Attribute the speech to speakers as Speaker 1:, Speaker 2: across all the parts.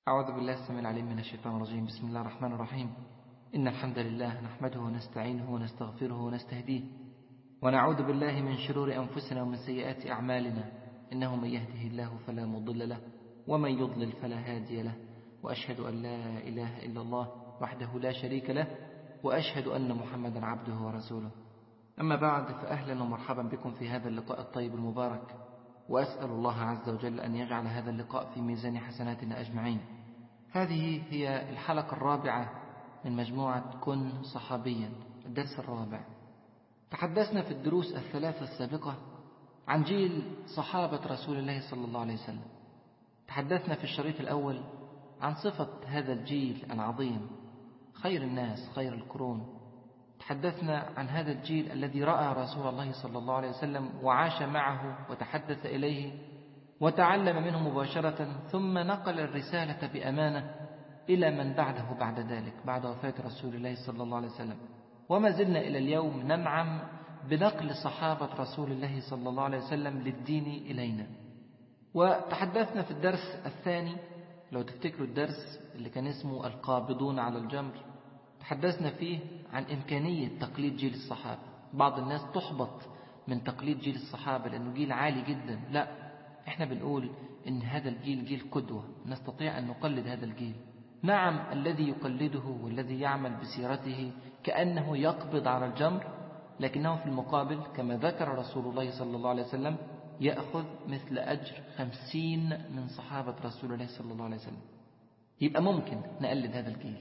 Speaker 1: أعوذ بالله السميع العليم من الشيطان الرجيم. بسم الله الرحمن الرحيم. إن الحمد لله نحمده ونستعينه ونستغفره ونستهديه ونعوذ بالله من شرور أنفسنا ومن سيئات أعمالنا. إنه من يهده الله فلا مضل له ومن يضلل فلا هادي له، وأشهد أن لا إله إلا الله وحده لا شريك له، وأشهد أن محمدا عبده ورسوله. أما بعد، فأهلا ومرحبا بكم في هذا اللقاء الطيب المبارك، وأسأل الله عز وجل أن يجعل هذا اللقاء في ميزان حسناتنا أجمعين. هذه هي الحلقة الرابعة من مجموعة كن صحابيا، الدرس الرابع. تحدثنا في الدروس الثلاثة السابقة عن جيل صحابة رسول الله صلى الله عليه وسلم. تحدثنا في الشريط الأول عن صفة هذا الجيل العظيم، خير الناس، خير القرون. تحدثنا عن هذا الجيل الذي رأى رسول الله صلى الله عليه وسلم وعاش معه وتحدث إليه وتعلم منه مباشرة، ثم نقل الرسالة بأمانة إلى من بعده بعد ذلك، بعد وفاة رسول الله صلى الله عليه وسلم. وما زلنا إلى اليوم ننعم بنقل صحابة رسول الله صلى الله عليه وسلم للدين إلينا. وتحدثنا في الدرس الثاني، لو تفتكروا الدرس اللي كان اسمه القابضون على الجمر، تحدثنا فيه عن إمكانية تقليد جيل الصحابة. بعض الناس تحبط من تقليد جيل الصحابة لأنه جيل عالي جدا. لا، احنا بنقول إن هذا الجيل جيل قدوة، نستطيع أن نقلد هذا الجيل. نعم، الذي يقلده والذي يعمل بسيرته كأنه يقبض على الجمر، لكنه في المقابل كما ذكر رسول الله صلى الله عليه وسلم يأخذ مثل أجر 50 من صحابة رسول الله صلى الله عليه وسلم. يبقى ممكن نقلد هذا الجيل.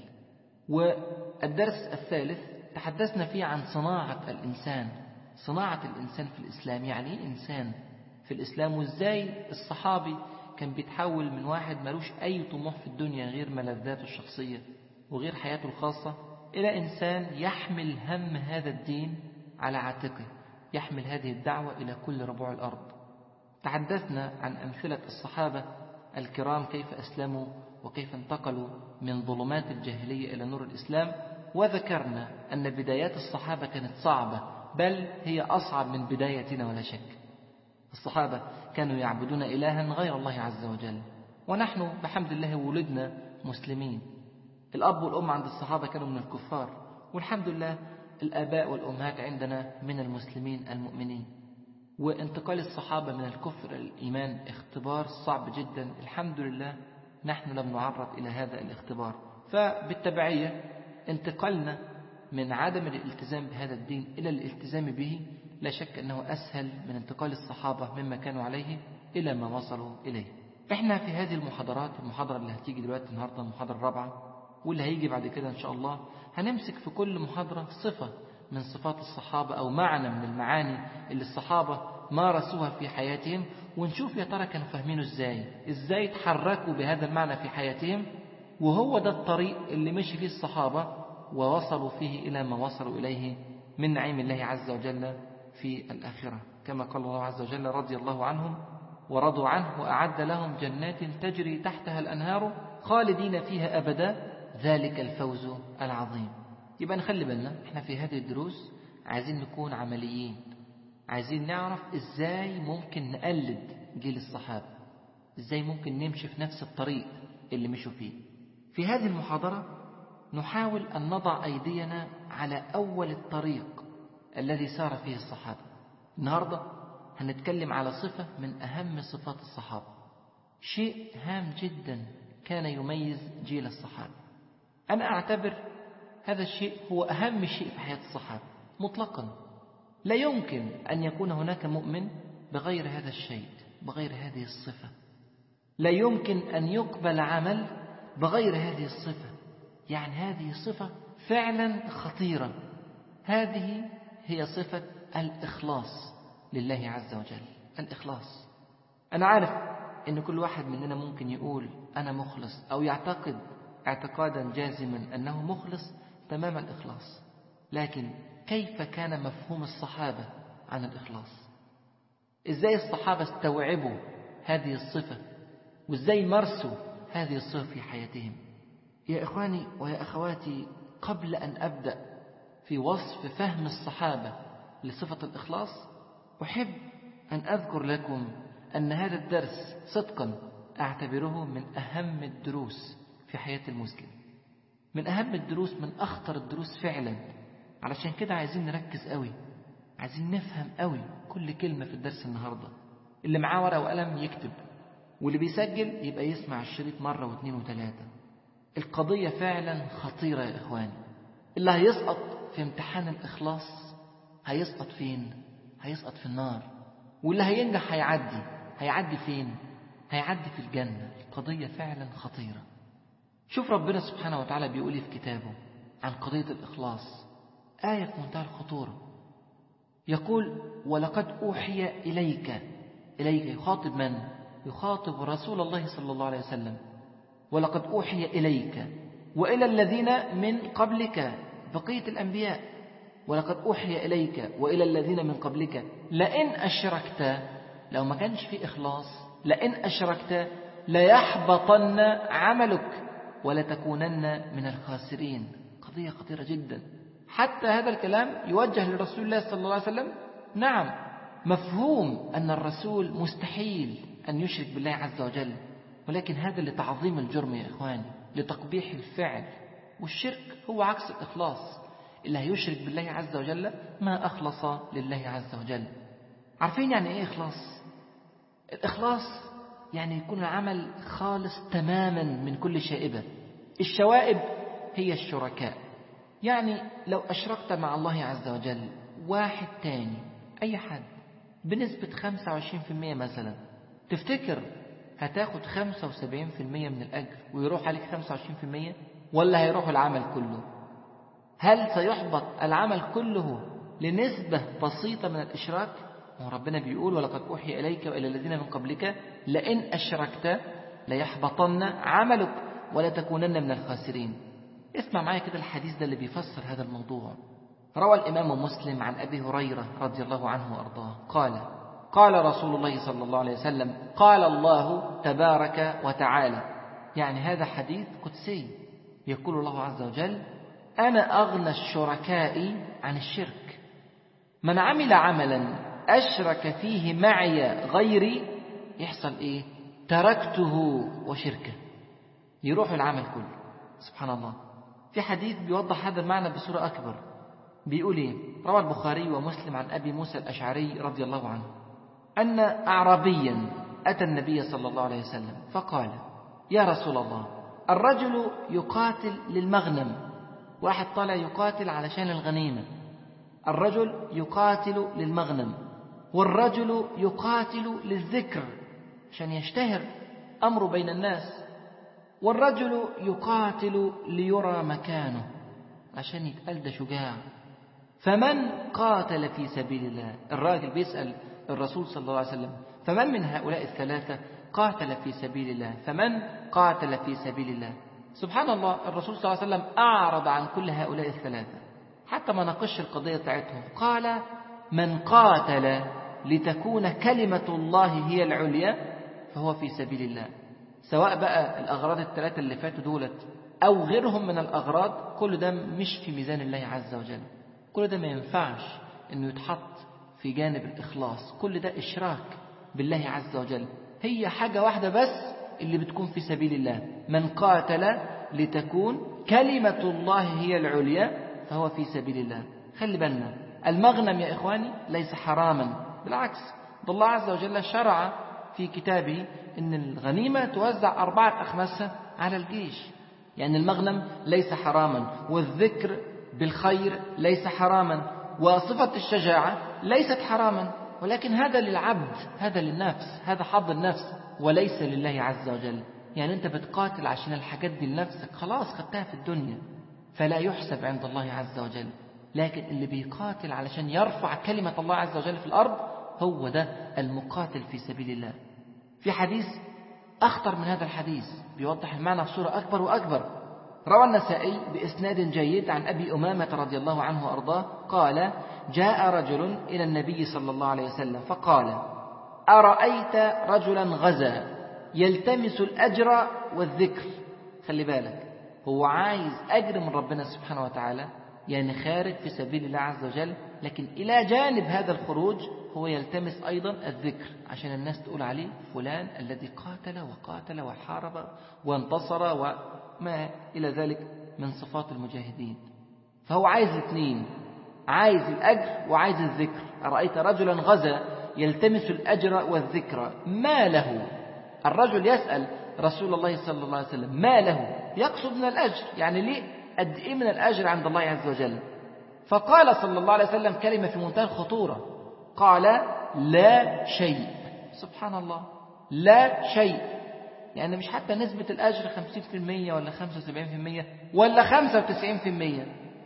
Speaker 1: والدرس الثالث تحدثنا فيه عن صناعة الإنسان، صناعة الإنسان في الإسلام. يعني إيه إنسان في الإسلام؟ وإزاي الصحابي كان بيتحول من واحد ملوش أي طموح في الدنيا غير ملذاته الشخصية وغير حياته الخاصة، إلى إنسان يحمل هم هذا الدين على عاتقه، يحمل هذه الدعوة إلى كل ربوع الأرض. تحدثنا عن أمثلة الصحابة الكرام، كيف أسلموا وكيف انتقلوا من ظلمات الجاهلية إلى نور الإسلام. وذكرنا أن بدايات الصحابة كانت صعبة، بل هي أصعب من بدايتنا ولا شك. الصحابة كانوا يعبدون إلها غير الله عز وجل، ونحن بحمد الله ولدنا مسلمين. الأب والأم عند الصحابة كانوا من الكفار، والحمد لله الآباء والأمهات عندنا من المسلمين المؤمنين. وانتقال الصحابة من الكفر إلى الإيمان اختبار صعب جدا. الحمد لله نحن لم نعرض إلى هذا الاختبار، فبالتبعية انتقلنا من عدم الالتزام بهذا الدين إلى الالتزام به لا شك أنه أسهل من انتقال الصحابة مما كانوا عليه إلى ما وصلوا إليه. إحنا في هذه المحاضرات، المحاضرة اللي هتيجي دلوقتي النهاردة المحاضرة الرابعة، واللي هيجي بعد كده إن شاء الله، هنمسك في كل محاضرة صفة من صفات الصحابة أو معنى من المعاني اللي الصحابة مارسوها في حياتهم، ونشوف يا ترى كانوا فاهمينه إزاي تحركوا بهذا المعنى في حياتهم. وهو ده الطريق اللي مشي فيه الصحابة ووصلوا فيه إلى ما وصلوا إليه من نعيم الله عز وجل في الآخرة، كما قال الله عز وجل: رضي الله عنهم ورضوا عنه وأعد لهم جنات تجري تحتها الأنهار خالدين فيها أبدا ذلك الفوز العظيم. يبقى نخلي بالنا، احنا في هذه الدروس عايزين نكون عمليين، عايزين نعرف ازاي ممكن نقلد جيل الصحابة، ازاي ممكن نمشي في نفس الطريق اللي مشوا فيه. في هذه المحاضرة نحاول أن نضع أيدينا على أول الطريق الذي سار فيه الصحابة. النهاردة هنتكلم على صفة من أهم صفات الصحابة، شيء هام جدا كان يميز جيل الصحابة. أنا أعتبر هذا الشيء هو أهم شيء في حياة الصحابة مطلقا. لا يمكن أن يكون هناك مؤمن بغير هذا الشيء، بغير هذه الصفة. لا يمكن أن يقبل عمل بغير هذه الصفة. يعني هذه صفة فعلا خطيرة. هذه هي صفة الإخلاص لله عز وجل. الإخلاص. أنا عارف أن كل واحد مننا ممكن يقول أنا مخلص، أو يعتقد اعتقادا جازما أنه مخلص تمام الإخلاص، لكن كيف كان مفهوم الصحابة عن الإخلاص؟ إزاي الصحابة استوعبوا هذه الصفة، وإزاي مارسوا هذه الصفة في حياتهم؟ يا إخواني ويا أخواتي، قبل أن أبدأ في وصف فهم الصحابة لصفة الإخلاص، أحب أن أذكر لكم أن هذا الدرس صدقا أعتبره من أهم الدروس في حياة المسلم، من أهم الدروس، من أخطر الدروس فعلا. علشان كده عايزين نركز قوي، عايزين نفهم قوي كل كلمة في الدرس النهاردة. اللي معاه ورقة وقلم يكتب، واللي بيسجل يبقى يسمع الشريط مرة واثنين وثلاثة. القضية فعلا خطيرة يا إخواني. اللي هيسقط في امتحان الإخلاص هيسقط فين؟ هيسقط في النار. واللي هينجح هيعدي فين؟ هيعدي في الجنة. القضية فعلا خطيرة. شوف ربنا سبحانه وتعالى بيقول في كتابه عن قضية الإخلاص آية في منتهى الخطورة. يقول: ولقد أوحي إليك يخاطب من؟ يخاطب رسول الله صلى الله عليه وسلم. ولقد أوحي إليك وإلى الذين من قبلك، بقية الأنبياء. ولقد أوحي إليك وإلى الذين من قبلك لئن أشركت، لو ما كانش في إخلاص، لئن أشركت ليحبطن عملك ولتكونن من الخاسرين. قضية خطيرة جدا. حتى هذا الكلام يوجه لرسول الله صلى الله عليه وسلم. نعم، مفهوم أن الرسول مستحيل أن يشرك بالله عز وجل، ولكن هذا لتعظيم الجرم يا إخواني، لتقبيح الفعل. والشرك هو عكس الإخلاص. اللي هيشرك بالله عز وجل ما أخلص لله عز وجل. عارفين يعني إيه إخلاص؟ الإخلاص يعني يكون العمل خالص تماما من كل شائبة. الشوائب هي الشركاء. يعني لو أشركت مع الله عز وجل واحد تاني، أي حد، بنسبة 25% مثلا، تفتكر هتاخد 75% من الأجر ويروح عليك 25%، ولا هيروح العمل كله؟ هل سيحبط العمل كله لنسبة بسيطة من الإشراك؟ وربنا بيقول: ولقد أوحي إليك وإلى الذين من قبلك لئن أشركت ليحبطن عملك ولتكونن من الخاسرين. اسمع معايا كده الحديث ده اللي بيفسر هذا الموضوع. روى الإمام مسلم عن أبي هريرة رضي الله عنه وأرضاه قال: قال رسول الله صلى الله عليه وسلم: قال الله تبارك وتعالى. يعني هذا حديث قدسي. يقول الله عز وجل: أنا أغنى الشركاء عن الشرك. من عمل عملا أشرك فيه معي غيري، يحصل إيه؟ تركته وشركه. يروح العمل كله. سبحان الله. في حديث بيوضح هذا المعنى بصورة أكبر. بيقول إيه؟ روى البخاري ومسلم عن أبي موسى الأشعري رضي الله عنه أن أعرابيا أتى النبي صلى الله عليه وسلم فقال: يا رسول الله، الرجل يقاتل للمغنم. واحد طالع يقاتل علشان الغنيمة. الرجل يقاتل للمغنم، والرجل يقاتل للذكر عشان يشتهر أمره بين الناس، والرجل يقاتل ليرى مكانه عشان يتقال ده شجاع. فمن قاتل في سبيل الله؟ الراجل بيسأل الرسول صلى الله عليه وسلم: فمن من هؤلاء الثلاثة قاتل في سبيل الله؟ فمن قاتل في سبيل الله؟ سبحان الله. الرسول صلى الله عليه وسلم أعرض عن كل هؤلاء الثلاثة، حتى ما ناقش القضية بتاعتهم. قال: من قاتل لتكون كلمة الله هي العليا فهو في سبيل الله. سواء بقى الأغراض الثلاثة اللي فاتوا دولت أو غيرهم من الأغراض، كل ده مش في ميزان الله عز وجل. كل ده ما ينفعش إنه يتحط في جانب الإخلاص. كل ده إشراك بالله عز وجل. هي حاجة واحدة بس اللي بتكون في سبيل الله: من قاتل لتكون كلمة الله هي العليا فهو في سبيل الله. خلي بالنا، المغنم يا إخواني ليس حراما، بالعكس، ده الله عز وجل شرع في كتابه إن الغنيمة توزع 4/5 على الجيش. يعني المغنم ليس حراما، والذكر بالخير ليس حراما، وصفة الشجاعة ليست حراما، ولكن هذا للعبد، هذا للنفس، هذا حظ النفس وليس لله عز وجل. يعني أنت بتقاتل عشان الحاجات دي لنفسك، خلاص خدتها في الدنيا فلا يحسب عند الله عز وجل. لكن اللي بيقاتل علشان يرفع كلمة الله عز وجل في الأرض هو ده المقاتل في سبيل الله. في حديث أخطر من هذا الحديث بيوضح المعنى بصورة أكبر وأكبر. روى النسائي بإسناد جيد عن أبي أمامة رضي الله عنه وأرضاه قال: جاء رجل إلى النبي صلى الله عليه وسلم فقال: أرأيت رجلا غزا يلتمس الأجر والذكر. خلي بالك، هو عايز أجر من ربنا سبحانه وتعالى، يعني خارج في سبيل الله عز وجل، لكن إلى جانب هذا الخروج هو يلتمس أيضا الذكر عشان الناس تقول عليه فلان الذي قاتل وقاتل وحارب وانتصر وما إلى ذلك من صفات المجاهدين. فهو عايز الاثنين، عايز الأجر وعايز الذكر. أرأيت رجلا غزا يلتمس الأجر والذكر، ما له؟ الرجل يسأل رسول الله صلى الله عليه وسلم ما له، يقصد من الأجر، يعني ليه قد إيه من الأجر عند الله عز وجل؟ فقال صلى الله عليه وسلم كلمة في منتهى الخطورة، قال لا شيء. سبحان الله، لا شيء، يعني مش حتى نسبة الأجر 50% ولا 75% ولا 95%،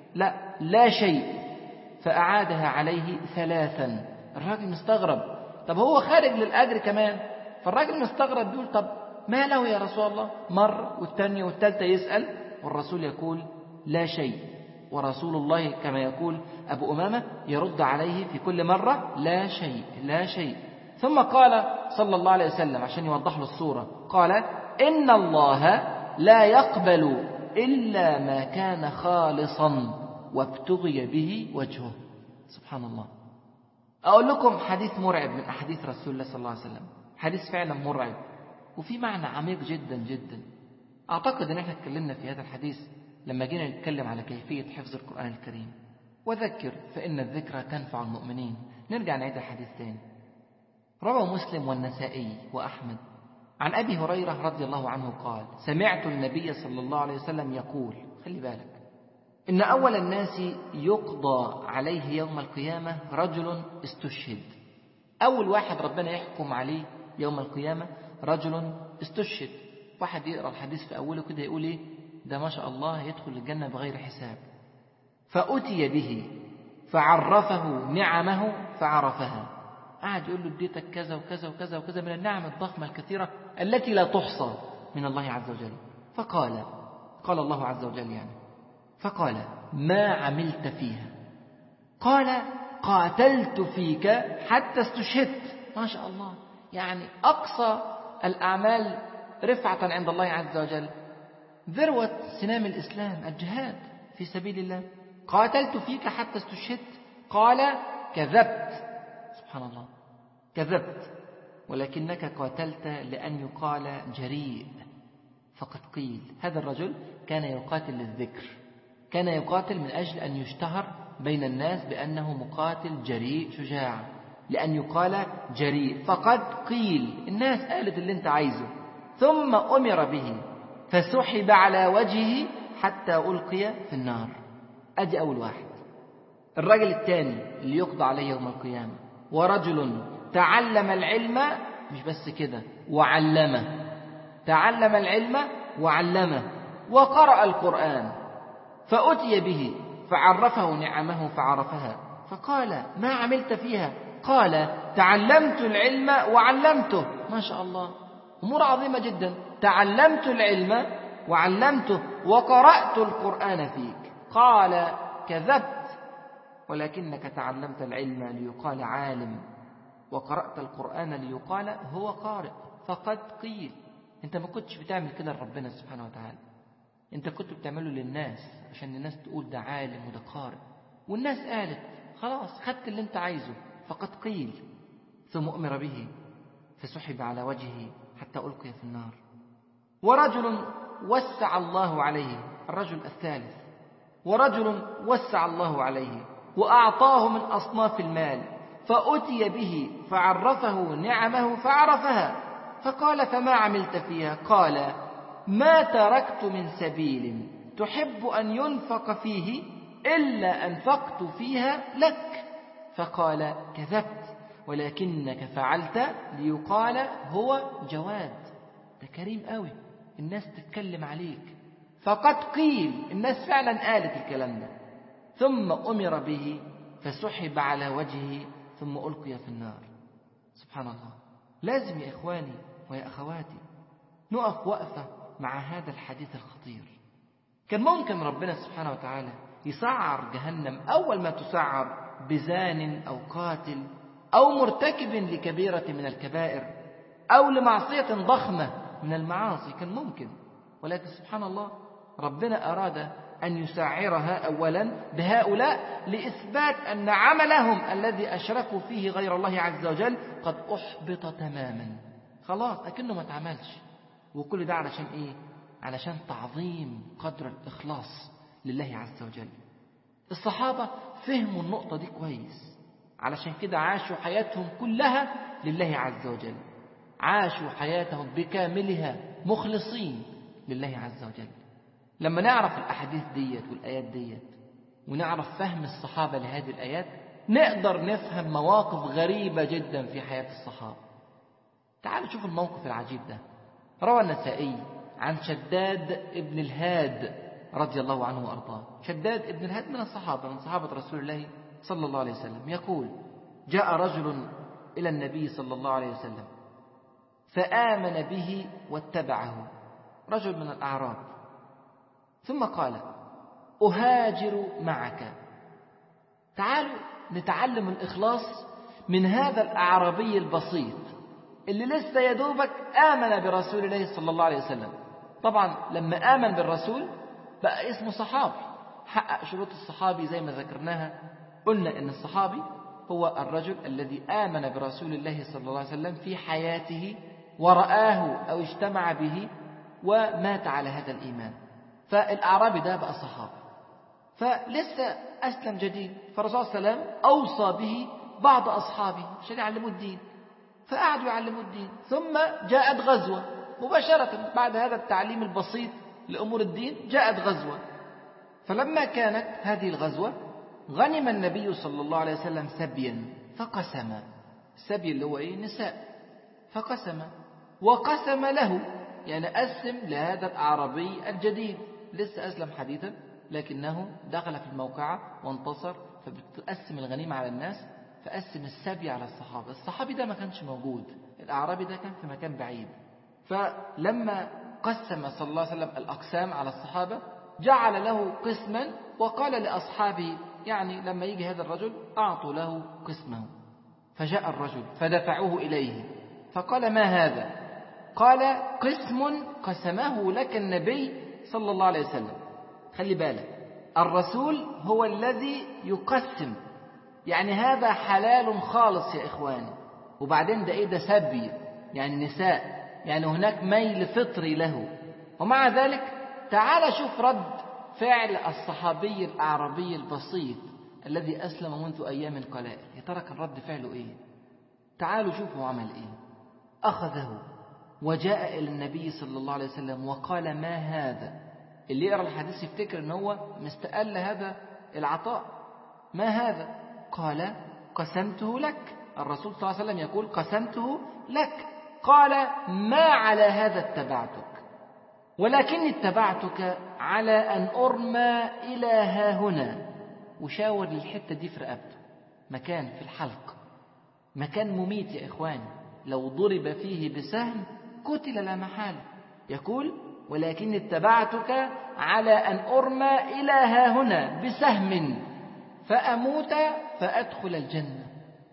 Speaker 1: لا شيء. فأعادها عليه 3. الراجل مستغرب، طب هو خارج للأجر كمان. فالراجل مستغرب بيقول طب ما له يا رسول الله؟ مرة والثانية والثالثة يسأل والرسول يقول لا شيء. ورسول الله كما يقول أبو أمامة يرد عليه في كل مرة لا شيء لا شيء. ثم قال صلى الله عليه وسلم عشان يوضح له الصورة، قال إن الله لا يقبل إلا ما كان خالصا وابتغي به وجهه. سبحان الله. أقول لكم حديث مرعب من أحاديث رسول الله صلى الله عليه وسلم، حديث فعلا مرعب وفي معنى عميق جدا جدا. أعتقد أن احنا اتكلمنا في هذا الحديث لما جينا نتكلم على كيفية حفظ القرآن الكريم. وذكر فإن الذكرى تنفع المؤمنين. نرجع نعيد الحديث تاني. روى مسلم والنسائي وأحمد عن أبي هريرة رضي الله عنه قال سمعت النبي صلى الله عليه وسلم يقول، خلي بالك، إن أول الناس يقضى عليه يوم القيامة رجل استشهد. أول واحد ربنا يحكم عليه يوم القيامة رجل استشهد. واحد يقرأ الحديث في أوله كده يقول إيه ده ما شاء الله يدخل الجنة بغير حساب. فأتي به فعرفه نعمه فعرفها. قعد يقول له اديتك كذا وكذا وكذا وكذا من النعم الضخمة الكثيرة التي لا تحصى من الله عز وجل. قال الله عز وجل يعني، فقال ما عملت فيها؟ قال قاتلت فيك حتى استشهدت. ما شاء الله، يعني أقصى الأعمال رفعة عند الله عز وجل، ذروة سنام الإسلام الجهاد في سبيل الله. قاتلت فيك حتى استشهدت. قال كذبت. سبحان الله، كذبت، ولكنك قاتلت لأن يقال جريء. فقد قيل هذا الرجل كان يقاتل للذكر، كان يقاتل من أجل أن يشتهر بين الناس بأنه مقاتل جريء شجاع، لأن يقال جريء. فقد قيل، الناس قالت اللي انت عايزه. ثم أمر به فسحب على وجهه حتى ألقي في النار. أدي أول واحد. الرجل الثاني اللي يقضى عليه يوم القيامة ورجل تعلم العلم، مش بس كده، وعلمه. تعلم العلم وعلمه وقرأ القرآن. فأتي به فعرفه نعمه فعرفها. فقال ما عملت فيها؟ قال تعلمت العلم وعلمته. ما شاء الله، أمور عظيمة جدا. تعلمت العلم وعلمته وقرأت القرآن فيك. قال كذبت، ولكنك تعلمت العلم ليقال عالم وقرأت القرآن ليقال هو قارئ. فقد قيل، انت ما كنتش بتعمل كده لربنا سبحانه وتعالى، انت كنت بتعمله للناس عشان الناس تقول ده عالم وده قارئ، والناس قالت خلاص خدت اللي انت عايزه. فقد قيل. ثم أمر به فسحب على وجهه حتى ألقي في النار. ورجل وسع الله عليه، الرجل الثالث، ورجل وسع الله عليه وأعطاه من أصناف المال. فأتي به فعرفه نعمه فعرفها. فقال فما عملت فيها؟ قال ما تركت من سبيل تحب أن ينفق فيه إلا أنفقت فيها لك. فقال كذبت، ولكنك فعلت ليقال هو جواد، ده كريم قوي، الناس تتكلم عليك. فقد قيل، الناس فعلا قالت الكلام ده. ثم أمر به فسحب على وجهه ثم ألقي في النار. سبحان الله. لازم يا إخواني ويا أخواتي نقف وقفة مع هذا الحديث الخطير. كان ممكن ربنا سبحانه وتعالى يسعر جهنم أول ما تسعر بزان أو قاتل أو مرتكب لكبيرة من الكبائر أو لمعصية ضخمة من المعاصي، كان ممكن. ولكن سبحان الله ربنا أراد أن يسعرها أولا بهؤلاء لإثبات أن عملهم الذي أشركوا فيه غير الله عز وجل قد أحبط تماما، خلاص أكنه ما اتعملش. وكل ده علشان إيه؟ علشان تعظيم قدر الإخلاص لله عز وجل. الصحابة فهموا النقطة دي كويس، علشان كده عاشوا حياتهم كلها لله عز وجل، عاشوا حياتهم بكاملها مخلصين لله عز وجل. لما نعرف الأحاديث ديت والآيات ديت ونعرف فهم الصحابة لهذه الآيات نقدر نفهم مواقف غريبة جدا في حياة الصحابة. تعالوا شوفوا الموقف العجيب ده. روى النسائي عن شداد ابن الهاد رضي الله عنه وأرضاه. شداد ابن الهاد من الصحابة، من صحابة رسول الله صلى الله عليه وسلم، يقول: جاء رجل إلى النبي صلى الله عليه وسلم فآمن به واتبعه، رجل من الأعراب، ثم قال: أهاجر معك. تعالوا نتعلم الإخلاص من هذا الأعرابي البسيط اللي لسه يدوبك آمن برسول الله صلى الله عليه وسلم. طبعا لما آمن بالرسول بقى اسمه صحابي، حقق شروط الصحابي زي ما ذكرناها. قلنا إن الصحابي هو الرجل الذي آمن برسول الله صلى الله عليه وسلم في حياته ورآه أو اجتمع به ومات على هذا الإيمان. فالأعرابي ده بقى صحابي، فلسه أسلم جديد، فالرسول صلى الله عليه وسلم أوصى به بعض أصحابه عشان يعلموا الدين، فقعدوا يعلموا الدين. ثم جاءت غزوة مباشرة بعد هذا التعليم البسيط لأمور الدين، جاءت غزوة. فلما كانت هذه الغزوة غنم النبي صلى الله عليه وسلم سبيا فقسم. السبي اللي هو إيه؟ نساء. فقسم وقسم له، يعني قسم لهذا الأعرابي الجديد لسه أسلم حديثا لكنه دخل في الموقعة وانتصر، فبتقسم الغنيمة على الناس، فقسم السبي على الصحابة. الصحابي ده ما كانش موجود، الأعرابي ده كان في مكان بعيد. فلما قسم صلى الله عليه وسلم الأقسام على الصحابة جعل له قسما وقال لأصحابه، يعني لما يجي هذا الرجل أعطوا له قسمه. فجاء الرجل فدفعوه إليه فقال: ما هذا؟ قال: قسم قسمه لك النبي صلى الله عليه وسلم. خلي بالك، الرسول هو الذي يقسم، يعني هذا حلال خالص يا إخواني. وبعدين ده إيه؟ ده سبي، يعني نساء، يعني هناك ميل فطري له. ومع ذلك تعال شوف رد فعل الصحابي الأعرابي البسيط الذي أسلم منذ أيام قلائل. يا ترى كان رد فعله إيه؟ تعالوا شوفوا عمل إيه. أخذه وجاء إلى النبي صلى الله عليه وسلم وقال: ما هذا؟ اللي يقرأ الحديث يفتكر إن هو مستقل هذا العطاء. ما هذا؟ قال: قسمته لك. الرسول صلى الله عليه وسلم يقول: قسمته لك. قال: ما على هذا اتبعتك، ولكني اتبعتك على أن أرمى إلى ها هنا. وشاور للحتة دي في رقبته، مكان في الحلق، مكان مميت يا إخواني، لو ضرب فيه بسهم قتل لا محالة. يقول: ولكني اتبعتك على أن أرمى إلى ها هنا بسهم فأموت فأدخل الجنة.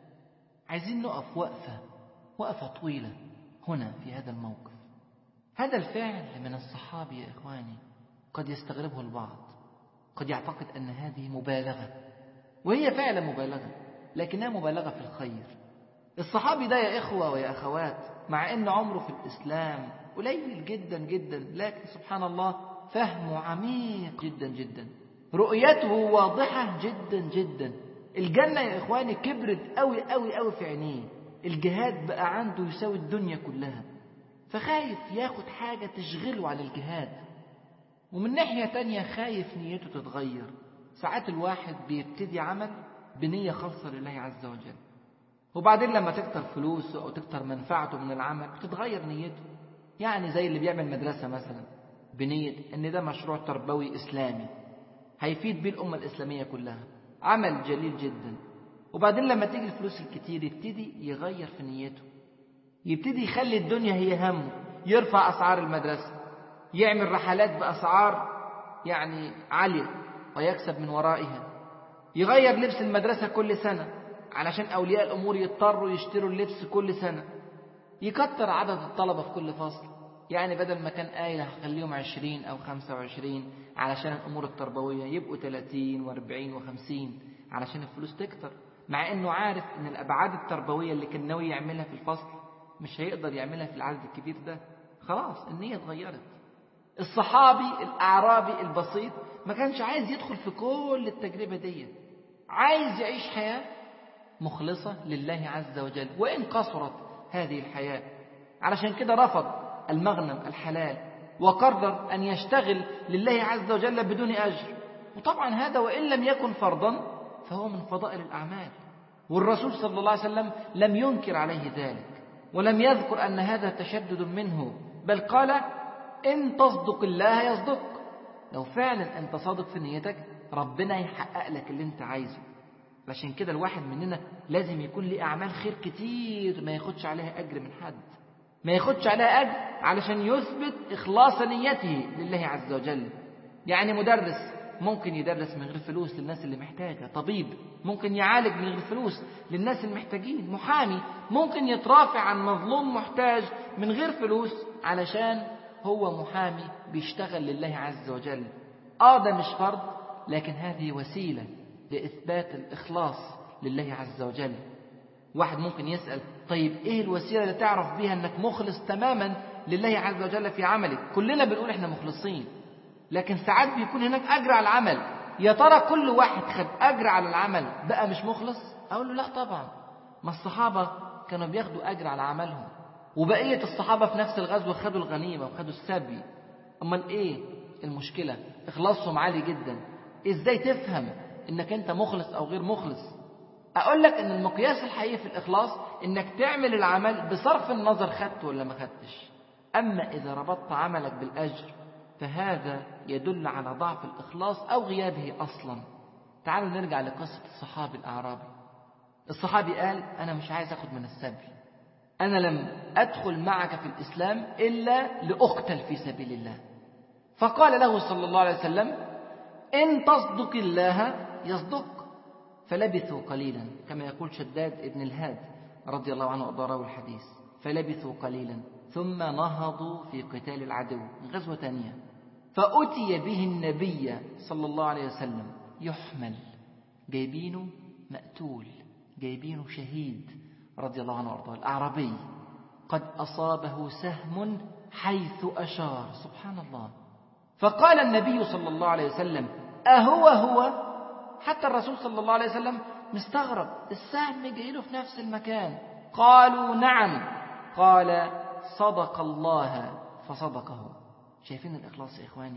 Speaker 1: عايزين نقف وقفة طويلة هنا في هذا الموقف. هذا الفعل من الصحابة يا إخواني قد يستغربه البعض، قد يعتقد أن هذه مبالغة، وهي فعلا مبالغة، لكنها مبالغة في الخير. الصحابي ده يا إخوة ويا أخوات مع أن عمره في الإسلام قليل جدا جدا، لكن سبحان الله فهمه عميق جدا جدا، رؤيته واضحة جدا جدا. الجنة يا إخواني كبرت قوي قوي قوي في عينيه، الجهاد بقى عنده يساوي الدنيا كلها، فخايف ياخد حاجة تشغله عن الجهاد. ومن ناحية تانية خايف نيته تتغير. ساعات الواحد بيبتدي عمل بنية خالصة لله عز وجل، وبعدين لما تكتر فلوسه أو تكتر منفعته من العمل بتتغير نيته. يعني زي اللي بيعمل مدرسة مثلا بنية أن ده مشروع تربوي إسلامي هيفيد بيه الأمة الإسلامية كلها، عمل جليل جدا. وبعدين لما تيجي الفلوس الكتير يبتدي يغير في نيته، يبتدي يخلي الدنيا هي همه، يرفع أسعار المدرسة، يعمل رحلات بأسعار يعني عالية ويكسب من ورائها، يغير لبس المدرسة كل سنة علشان أولياء الأمور يضطروا يشتروا اللبس كل سنة، يكتر عدد الطلبة في كل فصل، يعني بدل ما كان قايل هخليهم 20 أو 25 علشان الأمور التربوية، يبقوا 30 و40 و50 علشان الفلوس تكتر، مع إنه عارف إن الأبعاد التربوية اللي كان ناوي يعملها في الفصل مش هيقدر يعملها في العدد الكبير ده. خلاص النية اتغيرت. الصحابي الأعرابي البسيط ما كانش عايز يدخل في كل التجربة دي، عايز يعيش حياة مخلصة لله عز وجل وإن قصرت هذه الحياة. علشان كده رفض المغنم الحلال وقرر أن يشتغل لله عز وجل بدون أجر. وطبعا هذا وإن لم يكن فرضا فهو من فضائل الأعمال، والرسول صلى الله عليه وسلم لم ينكر عليه ذلك ولم يذكر أن هذا تشدد منه، بل قال إن تصدق الله يصدق. لو فعلا أنت صادق في نيتك ربنا يحقق لك اللي أنت عايزه. عشان كده الواحد مننا لازم يكون له أعمال خير كتير ما ياخدش عليها أجر من حد، ما ياخدش عليها أجر علشان يثبت إخلاص نيته لله عز وجل. يعني مدرس ممكن يدرس من غير فلوس للناس اللي محتاجة، طبيب ممكن يعالج من غير فلوس للناس المحتاجين، محامي ممكن يترافع عن مظلوم محتاج من غير فلوس علشان هو محامي بيشتغل لله عز وجل. ده مش فرض، لكن هذه وسيلة لإثبات الإخلاص لله عز وجل. واحد ممكن يسأل طيب إيه الوسيلة اللي تعرف بيها أنك مخلص تماما لله عز وجل في عملك؟ كلنا بنقول إحنا مخلصين، لكن ساعات بيكون هناك أجر على العمل. يا ترى كل واحد خد أجر على العمل بقى مش مخلص؟ أقول له لا طبعا، ما الصحابة كانوا بياخدوا أجر على عملهم، وبقية الصحابة في نفس الغزوة خدوا الغنيمة وخدوا السبي. أمال إيه المشكلة؟ إخلاصهم عالي جدا. إزاي تفهم إنك أنت مخلص أو غير مخلص؟ أقول لك إن المقياس الحقيقي في الإخلاص إنك تعمل العمل بصرف النظر خدت ولا ما خدتش. أما إذا ربطت عملك بالأجر فهذا يدل على ضعف الإخلاص أو غيابه أصلا. تعالوا نرجع لقصة الصحابي الأعرابي. الصحابي قال أنا مش عايز أخذ من السبي، أنا لم أدخل معك في الإسلام إلا لأقتل في سبيل الله. فقال له صلى الله عليه وسلم إن تصدق الله يصدق. فلبثوا قليلا، كما يقول شداد ابن الهاد رضي الله عنه وأرضاه الحديث، فلبثوا قليلا ثم نهضوا في قتال العدو، غزوة ثانية. فأتي به النبي صلى الله عليه وسلم يحمل، جايبينه مقتول، جايبينه شهيد رضي الله عنه وأرضاه، الأعرابي قد أصابه سهم حيث أشار، سبحان الله. فقال النبي صلى الله عليه وسلم أهو؟ حتى الرسول صلى الله عليه وسلم مستغرب، السهم جايله في نفس المكان. قالوا نعم. قال صدق الله فصدقه. شايفين الإخلاص يا إخواني؟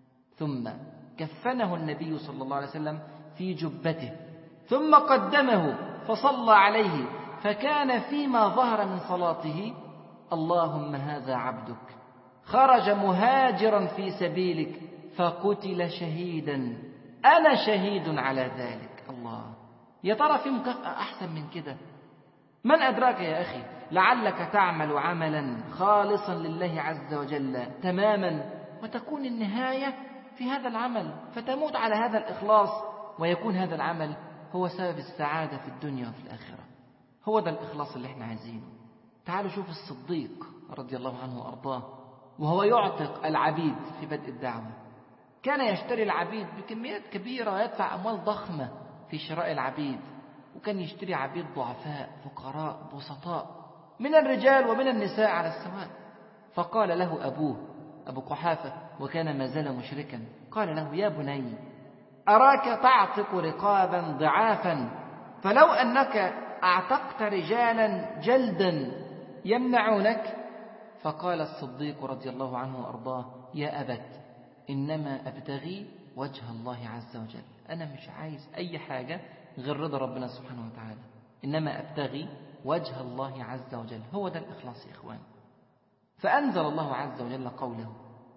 Speaker 1: ثم كفنه النبي صلى الله عليه وسلم في جبته، ثم قدمه فصلى عليه، فكان فيما ظهر من صلاته اللهم هذا عبدك خرج مهاجرا في سبيلك فقتل شهيدا، أنا شهيد على ذلك. الله، يا ترى في مكافأة أحسن من كده؟ من أدراك يا أخي، لعلك تعمل عملا خالصا لله عز وجل تماما، وتكون النهاية في هذا العمل، فتموت على هذا الإخلاص، ويكون هذا العمل هو سبب السعادة في الدنيا وفي الآخرة. هو ده الإخلاص اللي احنا عايزينه. تعالوا شوف الصديق رضي الله عنه وأرضاه وهو يعتق العبيد في بدء الدعوة. كان يشتري العبيد بكميات كبيرة ويدفع أموال ضخمة في شراء العبيد، وكان يشتري عبيد ضعفاء فقراء بسطاء من الرجال ومن النساء على السواء. فقال له أبوه أبو قحافة، وكان ما زال مشركا، قال له يا بني أراك تعتق رقابا ضعافا، فلو أنك أعتقت رجالا جلدا يمنعونك. فقال الصديق رضي الله عنه وأرضاه يا أبت إنما أبتغي وجه الله عز وجل، أنا مش عايز أي حاجة غير رضا ربنا سبحانه وتعالى، إنما أبتغي وجه الله عز وجل. هو ده الإخلاص يا إخوان. فأنزل الله عز وجل قوله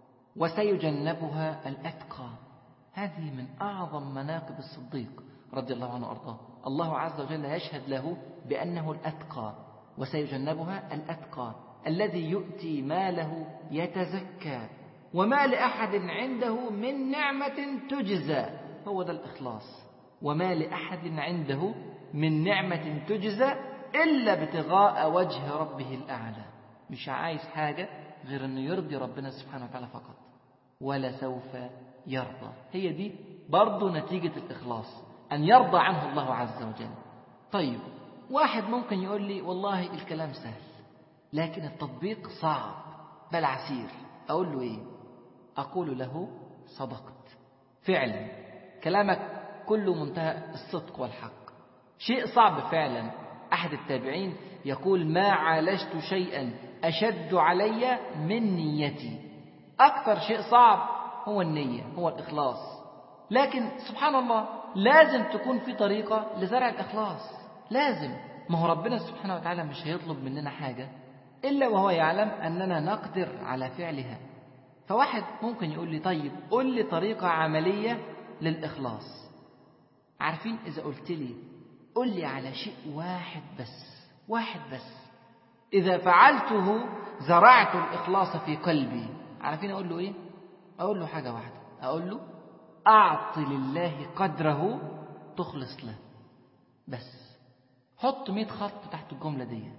Speaker 1: وسيجنبها الأتقى. هذه من أعظم مناقب الصديق رضي الله عنه وأرضاه. الله عز وجل يشهد له بأنه الأتقى، وسيجنبها الأتقى الذي يؤتي ماله يتزكى وما لأحد عنده من نعمة تجزى. هو ده الإخلاص. وما لأحد عنده من نعمة تجزى إلا ابتغاء وجه ربه الأعلى. مش عايز حاجة غير أنه يرضي ربنا سبحانه وتعالى فقط، ولا سوف يرضى. هي دي برضو نتيجة الإخلاص، أن يرضى عنه الله عز وجل. طيب واحد ممكن يقول لي والله الكلام سهل لكن التطبيق صعب بل عسير. أقول له إيه؟ أقول له صدقت، فعلا كلامك كله منتهى الصدق والحق، شيء صعب فعلا. أحد التابعين يقول ما عالجت شيئا أشد علي من نيتي. أكثر شيء صعب هو النية، هو الإخلاص. لكن سبحان الله لازم تكون في طريقة لزرع الإخلاص، لازم. ما هو ربنا سبحانه وتعالى مش هيطلب مننا حاجة إلا وهو يعلم أننا نقدر على فعلها. فواحد ممكن يقول لي طيب قل لي طريقة عملية للإخلاص. عارفين إذا قلت لي قل لي على شيء واحد بس إذا فعلته زرعت الإخلاص في قلبي، عارفين أقول له إيه؟ أقول له حاجة واحدة، أقول له أعط لله قدره تخلص له. بس حط 100 خط تحت الجملة ديت،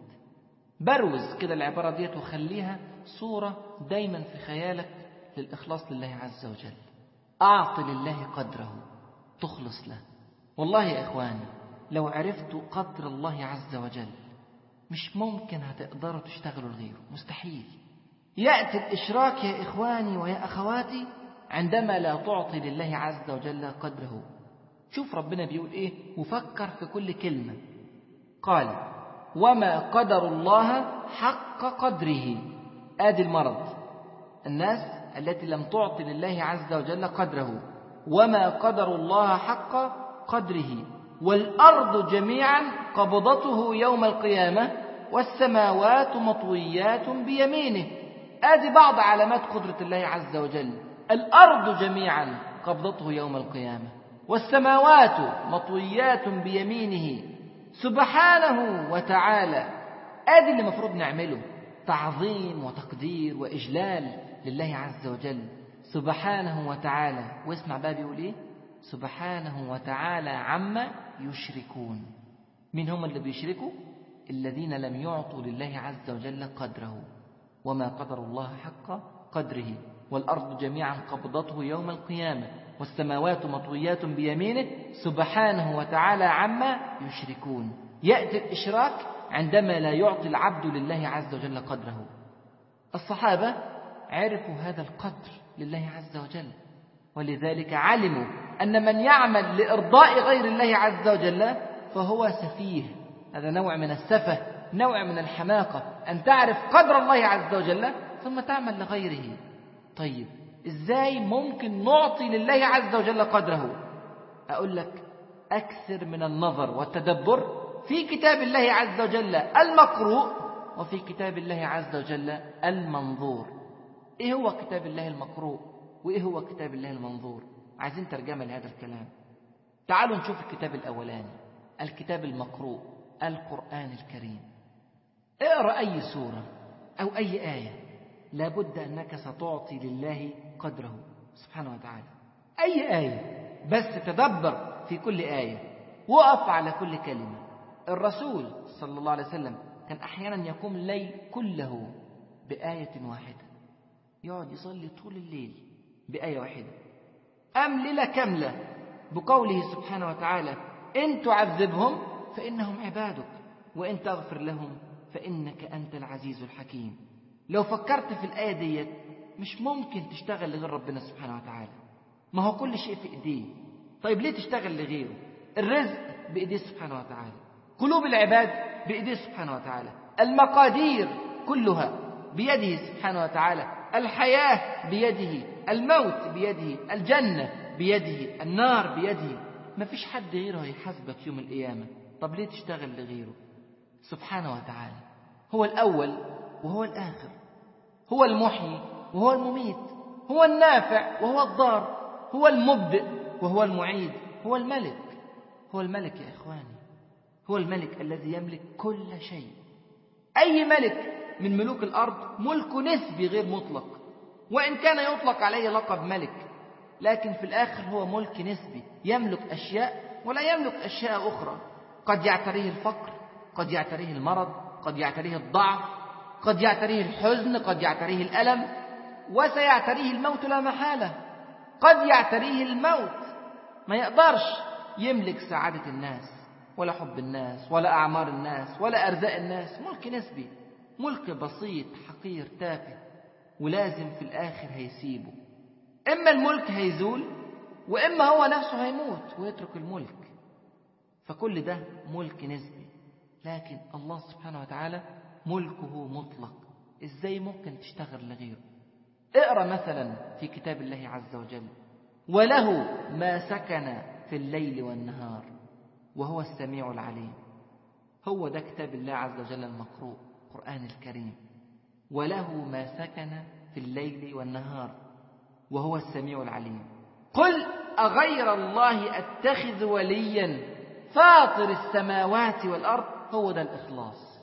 Speaker 1: بروز كده العبارة ديت وخليها صورة دايما في خيالك للإخلاص لله عز وجل. أعط لله قدره تخلص له. والله يا إخواني لو عرفتوا قدر الله عز وجل مش ممكن هتقدروا تشتغلوا لغيره، مستحيل. يأتي الإشراك يا إخواني ويا أخواتي عندما لا تعطي لله عز وجل قدره. شوف ربنا بيقول إيه وفكر في كل كلمة. قال وما قدر الله حق قدره. آدي المرض، الناس التي لم تعطي لله عز وجل قدره. وما قدر الله حق قدره والأرض جميعا قبضته يوم القيامة والسماوات مطويات بيمينه. آدي بعض علامات قدرة الله عز وجل. الأرض جميعا قبضته يوم القيامة والسماوات مطويات بيمينه سبحانه وتعالى. آدي اللي مفروض نعمله، تعظيم وتقدير وإجلال لله عز وجل سبحانه وتعالى. واسمع بقى بيقول إيه؟ سبحانه وتعالى عما يشركون. من هم اللي بيشركوا؟ الذين لم يعطوا لله عز وجل قدره. وما قدر الله حق قدره والأرض جميعا قبضته يوم القيامة والسماوات مطويات بيمينه سبحانه وتعالى عما يشركون. يأتي الإشراك عندما لا يعطي العبد لله عز وجل قدره. الصحابة عرفوا هذا القدر لله عز وجل، ولذلك علموا أن من يعمل لإرضاء غير الله عز وجل فهو سفيه. هذا نوع من السفه، نوع من الحماقة، أن تعرف قدر الله عز وجل ثم تعمل لغيره. طيب إزاي ممكن نعطي لله عز وجل قدره؟ أقول لك أكثر من النظر والتدبر في كتاب الله عز وجل المقروء وفي كتاب الله عز وجل المنظور. إيه هو كتاب الله المقروء وإيه هو كتاب الله المنظور؟ عايزين ترجمة لهذا الكلام. تعالوا نشوف الكتاب الأولاني، الكتاب المقروء، القرآن الكريم. اقرأ أي سورة أو أي آية لابد أنك ستعطي لله قدره سبحانه وتعالى. أي آية بس تدبر في كل آية، وقف على كل كلمة. الرسول صلى الله عليه وسلم كان أحيانا يقوم الليل كله بآية واحدة، يقعد يصلي طول الليل بآية واحدة. أم ليلة كاملة بقوله سبحانه وتعالى إن تعذبهم فإنهم عبادك وإن تغفر لهم فإنك أنت العزيز الحكيم. لو فكرت في الآية ديت مش ممكن تشتغل لغير ربنا سبحانه وتعالى، ما هو كل شيء في إيديه. طيب ليه تشتغل لغيره؟ الرزق بإيديه سبحانه وتعالى، قلوب العباد بإيديه سبحانه وتعالى، المقادير كلها بيده سبحانه وتعالى، الحياة بيده، الموت بيده، الجنة بيده، النار بيده. ما فيش حد غيره هيحاسبك يوم القيامة. طب ليه تشتغل لغيره؟ سبحانه وتعالى هو الأول وهو الآخر، هو المحيي وهو المميت، هو النافع وهو الضار، هو المبدئ وهو المعيد، هو الملك. هو الملك يا إخواني، هو الملك الذي يملك كل شيء. أي ملك من ملوك الأرض ملك نسبي غير مطلق، وإن كان يطلق عليه لقب ملك، لكن في الآخر هو ملك نسبي، يملك أشياء ولا يملك أشياء أخرى. قد يعتريه الفقر، قد يعتريه المرض، قد يعتريه الضعف، قد يعتريه الحزن، قد يعتريه الألم، وسيعتريه الموت لا محالة. قد يعتريه الموت، ما يقدرش يملك سعادة الناس ولا حب الناس ولا أعمار الناس ولا أرزاق الناس. ملك نسبي، ملك بسيط حقير تافه، ولازم في الآخر هيسيبه. إما الملك هيزول، وإما هو نفسه هيموت ويترك الملك. فكل ده ملك نسبي. لكن الله سبحانه وتعالى ملكه مطلق. إزاي ممكن تشتغل لغيره؟ اقرأ مثلا في كتاب الله عز وجل: وله ما سكن في الليل والنهار وهو السميع العليم. هو ده كتاب الله عز وجل المقروء، القرآن الكريم. وله ما سكن في الليل والنهار وهو السميع العليم. قل أغير الله أتخذ وليا فاطر السماوات والأرض. هو ده الإخلاص.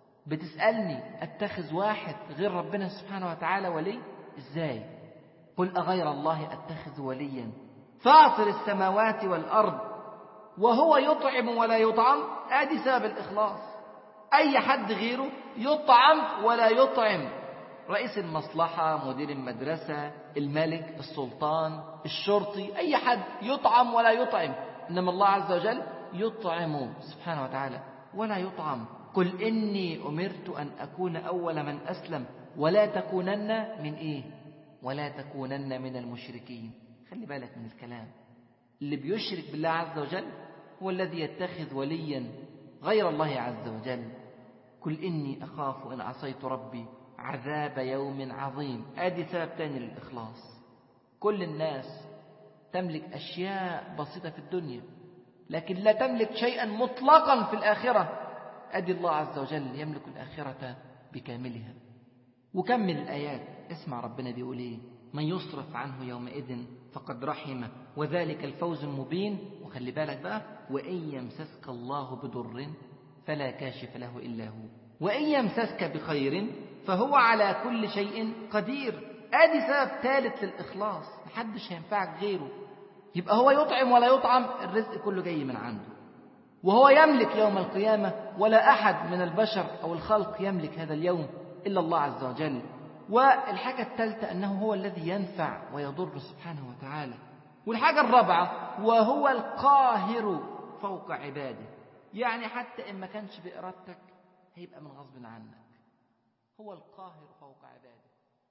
Speaker 1: بتسألني أتخذ واحد غير ربنا سبحانه وتعالى ولي؟ إزاي؟ قل أغير الله أتخذ وليا فاطر السماوات والأرض وهو يطعم ولا يطعم. ادي سبب الإخلاص. أي حد غيره يطعم ولا يطعم. رئيس المصلحة، مدير المدرسة، الملك، السلطان، الشرطي، أي حد يطعم ولا يطعم. إنما الله عز وجل يطعم سبحانه وتعالى ولا يطعم. قل إني أمرت أن أكون أول من أسلم ولا تكونن من إيه؟ ولا تكونن من المشركين. خلي بالك من الكلام. اللي بيشرك بالله عز وجل هو الذي يتخذ وليا غير الله عز وجل. قل إني أخاف إن عصيت ربي عذاب يوم عظيم. ادي سبب تاني للإخلاص. كل الناس تملك أشياء بسيطة في الدنيا، لكن لا تملك شيئا مطلقا في الآخرة. ادي الله عز وجل يملك الآخرة بكاملها. وكمل الآيات. اسمع ربنا بيقول ايه: من يصرف عنه يومئذ فقد رحمه وذلك الفوز المبين. وخلي بالك بقى: وإن يمسسك الله بضر فلا كاشف له إلا هو وإن يمسسك بخير فهو على كل شيء قدير. ادي سبب ثالث للإخلاص. محدش هينفعك غيره. يبقى هو يطعم ولا يطعم، الرزق كله جاي من عنده. وهو يملك يوم القيامة، ولا أحد من البشر أو الخلق يملك هذا اليوم إلا الله عز وجل. والحاجة الثالثة أنه هو الذي ينفع ويضر سبحانه وتعالى. والحاجة الرابعة: وهو القاهر فوق عباده. يعني حتى إن ما كانش بإرادتك هيبقى من غصب عنك. هو القاهر فوق عباده.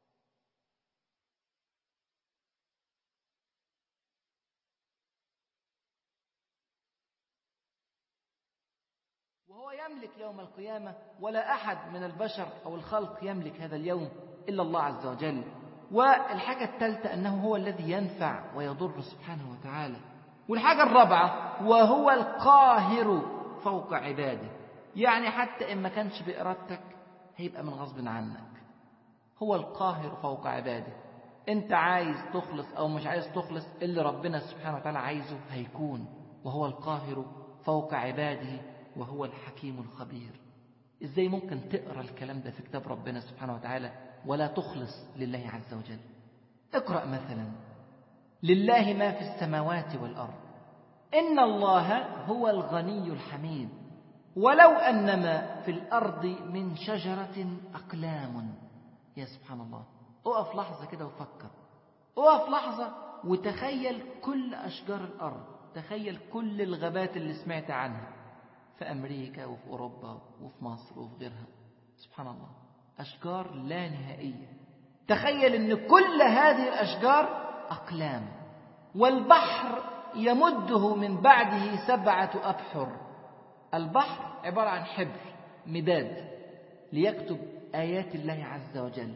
Speaker 1: وهو يملك يوم القيامة، ولا أحد من البشر أو الخلق يملك هذا اليوم إلا الله عز وجل. والحاجة الثالثة أنه هو الذي ينفع ويضر سبحانه وتعالى. والحاجة الرابعة: وهو القاهر فوق عباده. يعني حتى إن ما كانش بإرادتك هيبقى من غصب عنك. هو القاهر فوق عباده. أنت عايز تخلص أو مش عايز تخلص، اللي ربنا سبحانه وتعالى عايزه هيكون. وهو القاهر فوق عباده وهو الحكيم الخبير. إزاي ممكن تقرأ الكلام ده في كتاب ربنا سبحانه وتعالى ولا تخلص لله عز وجل؟ اقرأ مثلا: لله ما في السماوات والأرض إن الله هو الغني الحميد ولو أنما في الأرض من شجرة أقلام. يا سبحان الله. اقف لحظة كده وفكر. اقف لحظة وتخيل كل أشجار الأرض. تخيل كل الغابات اللي سمعت عنها في أمريكا وفي أوروبا وفي مصر وفي غيرها. سبحان الله، أشجار لا نهائية. تخيل أن كل هذه الأشجار أقلام، والبحر يمده من بعده 7 أبحر. البحر عبارة عن حبر مداد ليكتب آيات الله عز وجل.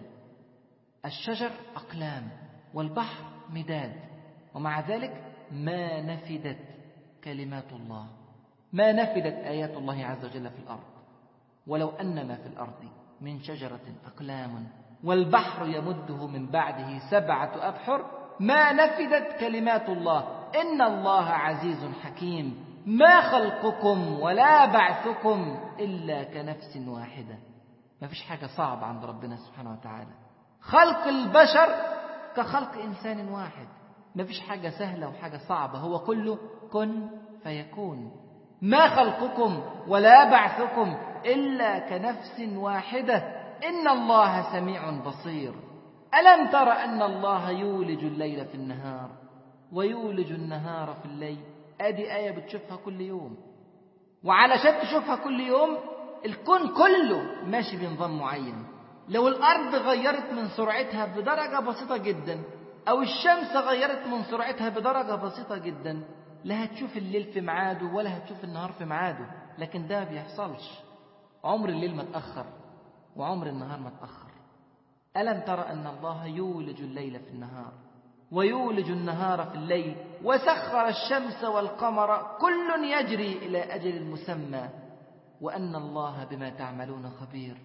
Speaker 1: الشجر أقلام والبحر مداد، ومع ذلك ما نفدت كلمات الله، ما نفدت آيات الله عز وجل في الأرض. ولو أن ما في الأرض من شجرة أقلام والبحر يمده من بعده 7 أبحر ما نفدت كلمات الله إن الله عزيز حكيم. ما خلقكم ولا بعثكم إلا كنفس واحدة. ما فيش حاجة صعبة عند ربنا سبحانه وتعالى. خلق البشر كخلق إنسان واحد. ما فيش حاجة سهلة وحاجة صعبة، هو كله كن فيكون. ما خلقكم ولا بعثكم إلا كنفس واحدة إن الله سميع بصير. ألم تر أن الله يولج الليل في النهار ويولج النهار في الليل. أدي آية بتشوفها كل يوم، وعلشان تشوفها كل يوم الكون كله ماشي بنظام معين. لو الأرض غيرت من سرعتها بدرجة بسيطة جدا، أو الشمس غيرت من سرعتها بدرجة بسيطة جدا، لا هتشوف الليل في ميعاده ولا هتشوف النهار في ميعاده. لكن ده ما بيحصلش. عمر الليل ما تأخر وعمر النهار ما تأخر. ألم تر أن الله يولج الليل في النهار ويولج النهار في الليل وسخر الشمس والقمر كل يجري إلى أجل مسمى وأن الله بما تعملون خبير.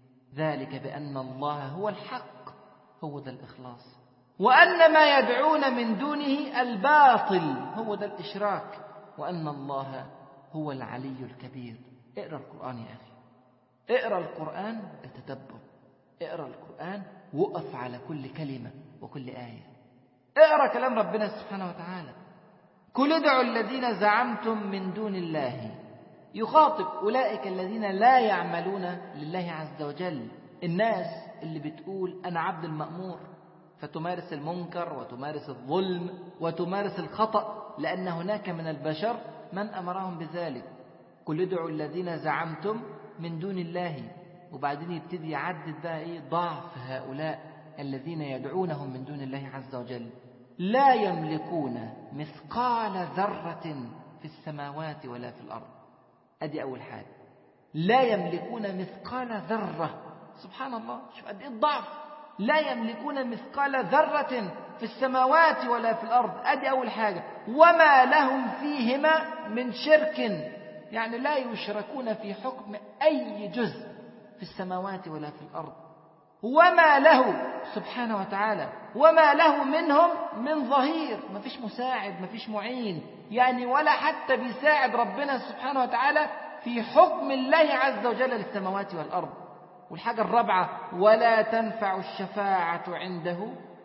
Speaker 1: ذلك بأن الله هو الحق، هو ده الإخلاص، وأن ما يدعون من دونه الباطل، هو ده الإشراك، وأن الله هو العلي الكبير. اقرأ القرآن يا أخي، اقرأ القرآن بتدبر، اقرأ القرآن وقف على كل كلمة وكل آية. اقرأ كلام ربنا سبحانه وتعالى. قل ادعوا الذين زعمتم من دون الله. يخاطب أولئك الذين لا يعملون لله عز وجل، الناس اللي بتقول أنا عبد المأمور، فتمارس المنكر وتمارس الظلم وتمارس الخطأ، لأن هناك من البشر من أمرهم بذلك. قل ادعوا الذين زعمتم من دون الله، وبعدين يبتدي يعدد بقى ضعف هؤلاء الذين يدعونهم من دون الله عز وجل. لا يملكون مثقال ذرة في السماوات ولا في الأرض. أدي أول حاجة، لا يملكون مثقال ذرة. سبحان الله، شوف قد إيه الضعف. لا يملكون مثقال ذرة في السماوات ولا في الأرض. أدي أول حاجة. وما لهم فيهما من شرك، يعني لا يشركون في حكم أي جزء في السماوات ولا في الأرض. وما له سبحانه وتعالى وما له منهم من ظهير، ما فيش مساعد، ما فيش معين، يعني ولا حتى بيساعد ربنا سبحانه وتعالى في حكم الله عز وجل للسماوات والأرض. والحاجة الرابعة، ولا تنفع الشفاعة عنده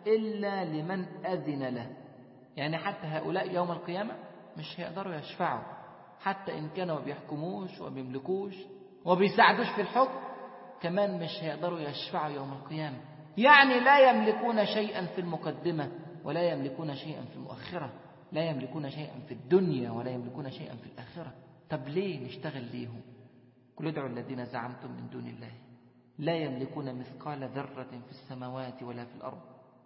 Speaker 1: إلا لمن أذن له. يعني حتى هؤلاء يوم القيامة مش هيقدروا يشفعوا، حتى إن كانوا ما بيحكموش وبيملكوش وبيساعدوش في الحكم، كمان مش هيقدروا يشفعوا يوم القيامة. يعني لا يملكون شيئا في المقدمة ولا يملكون شيئا في المؤخرة، لا يملكون شيئا في الدنيا ولا يملكون شيئا في الآخرة. طب ليه نشتغل ليهم؟ قل ادعوا الذين زعمتم من دون الله لا يملكون مثقال ذرة في السماوات ولا في الأرض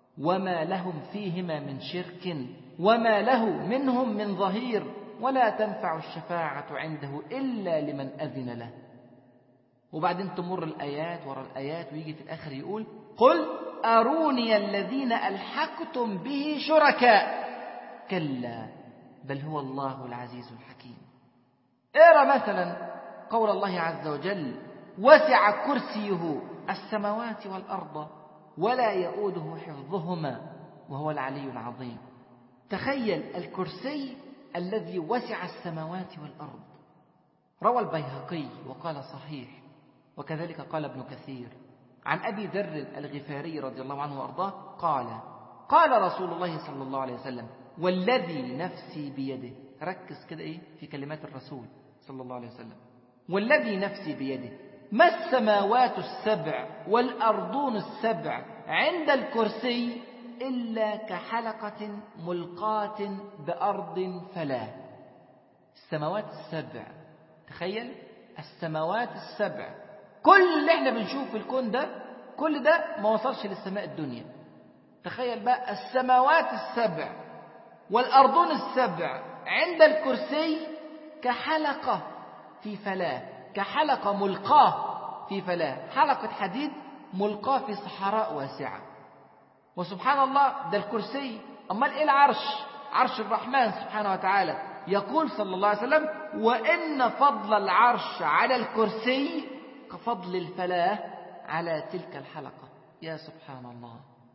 Speaker 1: وما لهم فيهما من شرك وما له منهم من ظهير ولا تنفع الشفاعة عنده إلا لمن أذن له. وبعدين تمر الآيات وراء الآيات، ويجي في الآخر يقول قل أروني الذين ألحقتم به شركاء كلا بل هو الله العزيز الحكيم. اقرأ مثلا قول الله عز وجل وسع كرسيه السماوات والأرض ولا يؤوده حفظهما وهو العلي العظيم. تخيل الكرسي الذي وسع السماوات والأرض. روى البيهقي وقال صحيح، وكذلك قال ابن كثير عن أبي ذر الغفاري رضي الله عنه وأرضاه قال قال رسول الله صلى الله عليه وسلم والذي نفسي بيده. ركز كده في كلمات الرسول صلى الله عليه وسلم. والذي نفسي بيده ما السماوات السبع والأرضون السبع عند الكرسي إلا كحلقة ملقاة بأرض فلا. السماوات السبع، تخيل السماوات السبع، كل اللي احنا بنشوف في الكون ده كل ده ما وصلش للسماء الدنيا. تخيل بقى السماوات السبع والأرضون السبع عند الكرسي كحلقة في فلاة، كحلقة ملقاة في فلاة، حلقة حديد ملقاة في صحراء واسعة. وسبحان الله ده الكرسي، أمال إيه العرش؟ عرش الرحمن سبحانه وتعالى. يقول صلى الله عليه وسلم وإن فضل العرش على الكرسي كفضل الفلاة على تلك الحلقة. يا سبحان الله،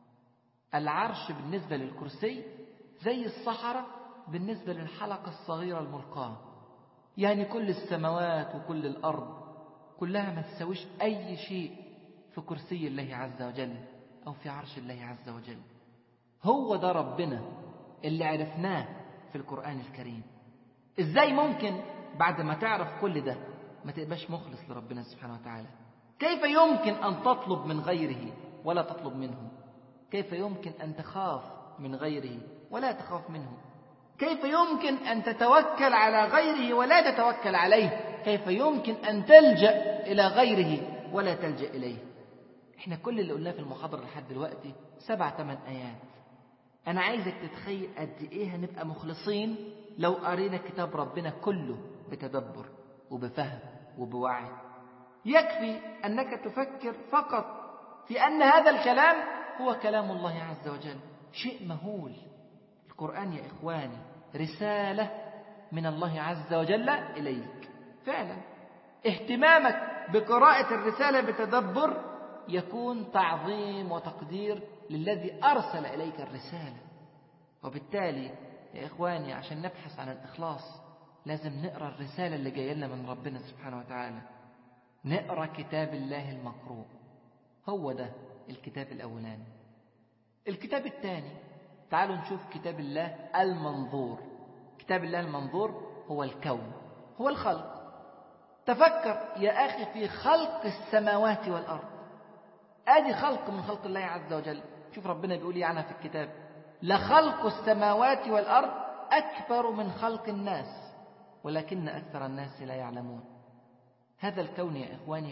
Speaker 1: العرش بالنسبة للكرسي زي الصحراء بالنسبة للحلقة الصغيرة الملقاة. يعني كل السماوات وكل الأرض كلها ما تسويش أي شيء في كرسي الله عز وجل أو في عرش الله عز وجل. هو ده ربنا اللي عرفناه في القرآن الكريم. إزاي ممكن بعد ما تعرف كل ده ما تبقاش مخلص لربنا سبحانه وتعالى؟ كيف يمكن أن تطلب من غيره ولا تطلب منه؟ كيف يمكن أن تخاف من غيره ولا تخاف منه؟ كيف يمكن أن تتوكل على غيره ولا تتوكل عليه؟ كيف يمكن أن تلجأ إلى غيره ولا تلجأ إليه؟ إحنا كل اللي قلناه في المحاضرة لحد دلوقتي 7-8 آيات. أنا عايزك تتخيل قد إيه هنبقى مخلصين لو قرينا كتاب ربنا كله بتدبر وبفهم وبوعي. يكفي أنك تفكر فقط في أن هذا الكلام هو كلام الله عز وجل، شيء مهول. القرآن يا إخواني رسالة من الله عز وجل إليك. فعلا اهتمامك بقراءة الرسالة بتدبر يكون تعظيم وتقدير للذي أرسل إليك الرسالة. وبالتالي يا إخواني عشان نبحث عن الإخلاص لازم نقرأ الرسالة اللي جاية لنا من ربنا سبحانه وتعالى. نقرأ كتاب الله المقروء، هو ده الكتاب الأولاني. الكتاب الثاني تعالوا نشوف كتاب الله المنظور. كتاب الله المنظور هو الكون، هو الخلق. تفكر يا أخي في خلق السماوات والأرض. آدي خلق من خلق الله عز وجل. شوف ربنا بيقول عنها في الكتاب: لخلق السماوات والأرض أكبر من خلق الناس ولكن أكثر الناس لا يعلمون. هذا الكون يا إخواني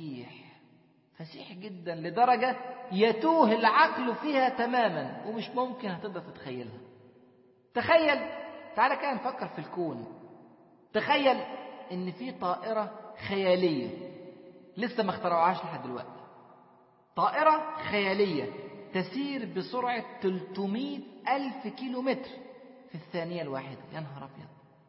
Speaker 1: فسيح جدا لدرجة يتوه العقل فيها تماما ومش ممكن هتقدر تتخيلها. تخيل، تعالى كده نفكر في الكون. تخيل إن في طائرة خيالية لسه ما اخترعوهاش لحد دلوقتي. طائرة خيالية تسير بسرعة 300,000 كيلومتر في الثانية الواحدة. يا نهار أبيض،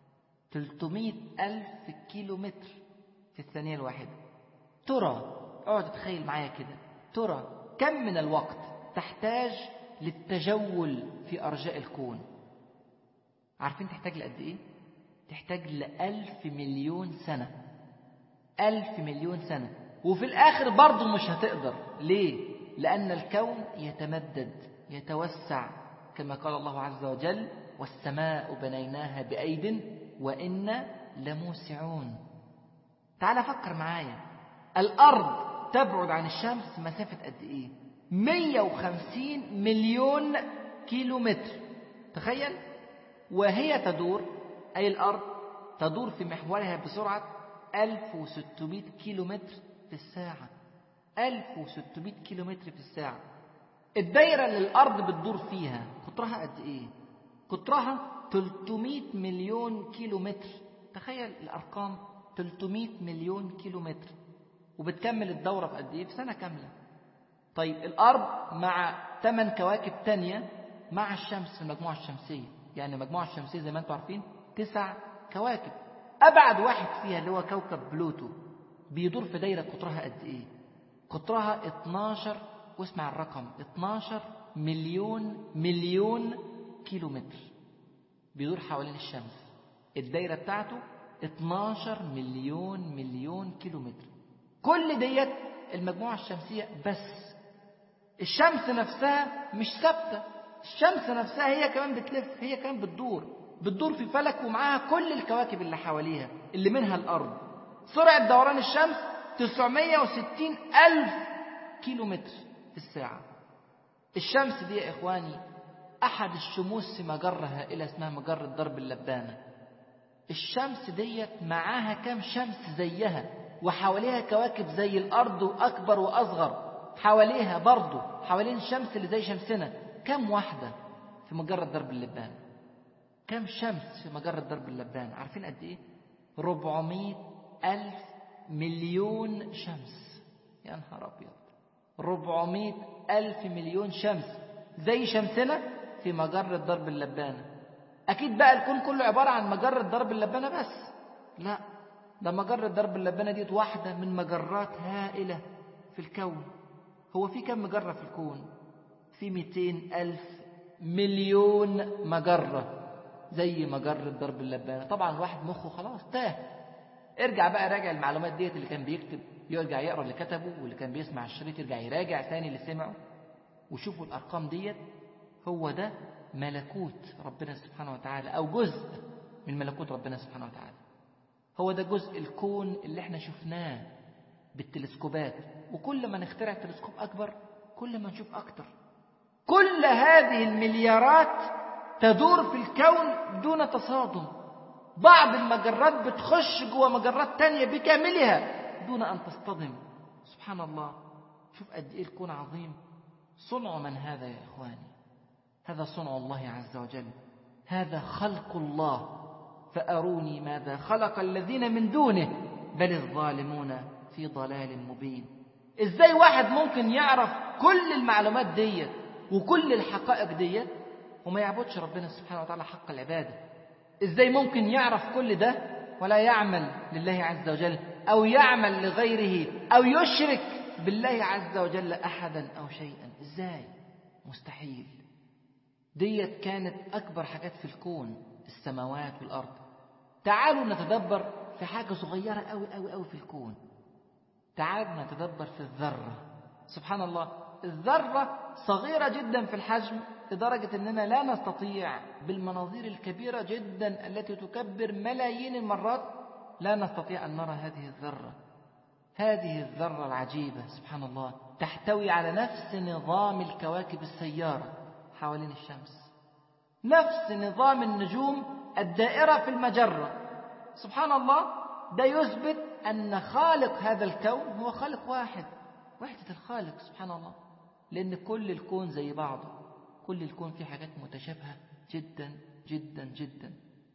Speaker 1: 300,000 كيلومتر في الثانية الواحدة. ترى، اقعد تتخيل معايا كده، ترى كم من الوقت تحتاج للتجول في أرجاء الكون؟ عارفين تحتاج لقد إيه؟ تحتاج ل1,000 مليون سنة. 1,000 مليون سنة. وفي الآخر برضو مش هتقدر. ليه؟ لأن الكون يتمدد يتوسع كما قال الله عز وجل: والسماء بنيناها بأيد وإنا لموسعون. تعال فكر معايا، الأرض تبعد عن الشمس مسافة قد إيه؟ 150 مليون كيلومتر. تخيل. وهي تدور، أي الأرض تدور في محورها بسرعة 1600 كيلومتر في الساعة. 1600 كيلومتر في الساعة. الدايرة اللي الأرض بتدور فيها قطرها قد إيه؟ قطرها 300 مليون كيلومتر. تخيل الأرقام، 300 مليون كيلومتر. وبتكمل الدورة في قد إيه؟ في سنة كاملة. طيب الأرض مع 8 كواكب تانية مع الشمس في المجموعة الشمسية. يعني المجموعة الشمسية زي ما أنتم عارفين 9 كواكب. أبعد واحد فيها اللي هو كوكب بلوتو بيدور في دايرة قطرها قد إيه؟ قطرها 12، واسمع الرقم، 12 مليون كيلومتر بيدور حوالين الشمس. الدايرة بتاعته 12 مليون كيلومتر. كل ديت المجموعة الشمسية بس. الشمس نفسها مش ثابتة. الشمس نفسها هي كمان بتلف، هي كمان بتدور في فلك ومعاها كل الكواكب اللي حواليها اللي منها الأرض. سرعة دوران الشمس 960,000 كيلومتر في الساعة. الشمس دي يا إخواني أحد الشموس في مجرة هائلة اسمها مجرة درب اللبانة. الشمس ديت معاها كم شمس زيها وحواليها كواكب زي الأرض وأكبر وأصغر حواليها برضو، حوالين الشمس اللي زي شمسنا. كم واحدة في مجرة درب اللبانة؟ كم شمس في مجرة درب اللبانة؟ عارفين قد إيه؟ 400,000 مليون شمس. يا نهار أبيض، 400,000 مليون شمس زي شمسنا في مجرة درب اللبانة. أكيد بقى الكون كله عبارة عن مجرة درب اللبانة بس؟ لا، ده مجرة درب اللبانة دي واحدة من مجرات هائلة في الكون. هو في كم مجرة في الكون؟ في 200,000 مليون مجرة زي مجرة درب اللبانة. طبعا الواحد مخه خلاص تاه. ارجع بقى راجع المعلومات ديت، اللي كان بيكتب يرجع يقرأ اللي كتبه، واللي كان بيسمع الشريط يرجع يراجع ثاني اللي سمعه، وشوفوا الأرقام ديت. هو ده ملكوت ربنا سبحانه وتعالى، أو جزء من ملكوت ربنا سبحانه وتعالى. هو ده جزء الكون اللي احنا شفناه. بالتلسكوبات، وكل ما نخترع تلسكوب أكبر كل ما نشوف أكتر. كل هذه المليارات تدور في الكون دون تصادم. بعض المجرات بتخش جوه مجرات تانية بكاملها دون أن تصطدم. سبحان الله، شوف قد إيه الكون عظيم. صنع من هذا يا إخواني؟ هذا صنع الله عز وجل، هذا خلق الله. فأروني ماذا خلق الذين من دونه بل الظالمون في ضلال مبين. إزاي واحد ممكن يعرف كل المعلومات ديت وكل الحقائق ديت وما يعبدش ربنا سبحانه وتعالى حق العبادة؟ إزاي ممكن يعرف كل ده ولا يعمل لله عز وجل أو يعمل لغيره أو يشرك بالله عز وجل أحدا أو شيئا؟ إزاي؟ مستحيل. ديت كانت أكبر حاجات في الكون، السماوات والأرض. تعالوا نتدبر في حاجة صغيرة أوي أوي أوي في الكون. تعالوا نتدبر في الذرة. سبحان الله، الذرة صغيرة جدا في الحجم لدرجة أننا لا نستطيع بالمناظير الكبيرة جدا التي تكبر ملايين المرات لا نستطيع أن نرى هذه الذرة. هذه الذرة العجيبة سبحان الله تحتوي على نفس نظام الكواكب السيارة حوالين الشمس، نفس نظام النجوم الدائرة في المجرة. سبحان الله، ده يثبت أن خالق هذا الكون هو خالق واحد، وحدة الخالق سبحان الله. لأن كل الكون زي بعضه، كل الكون فيه حاجات متشابهة جدا جدا جدا.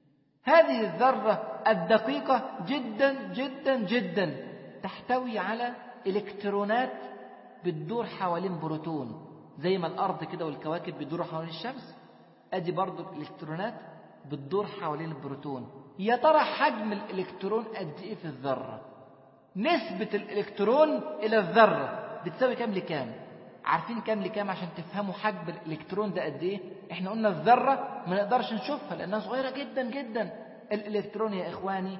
Speaker 1: هذه الذرة الدقيقة جدا جدا جدا تحتوي على إلكترونات بتدور حوالين بروتون، زي ما الأرض كده والكواكب بتدور حوالين الشمس، أدي برضو الإلكترونات بتدور حوالين البروتون. يا ترى حجم الإلكترون قد إيه في الذرة؟ نسبة الإلكترون إلى الذرة بتساوي كام لكام؟ عارفين كام لكام عشان تفهموا حجم الإلكترون ده قد إيه؟ إحنا قلنا الذرة ما نقدرش نشوفها لأنها صغيرة جدا جدا. الإلكترون يا إخواني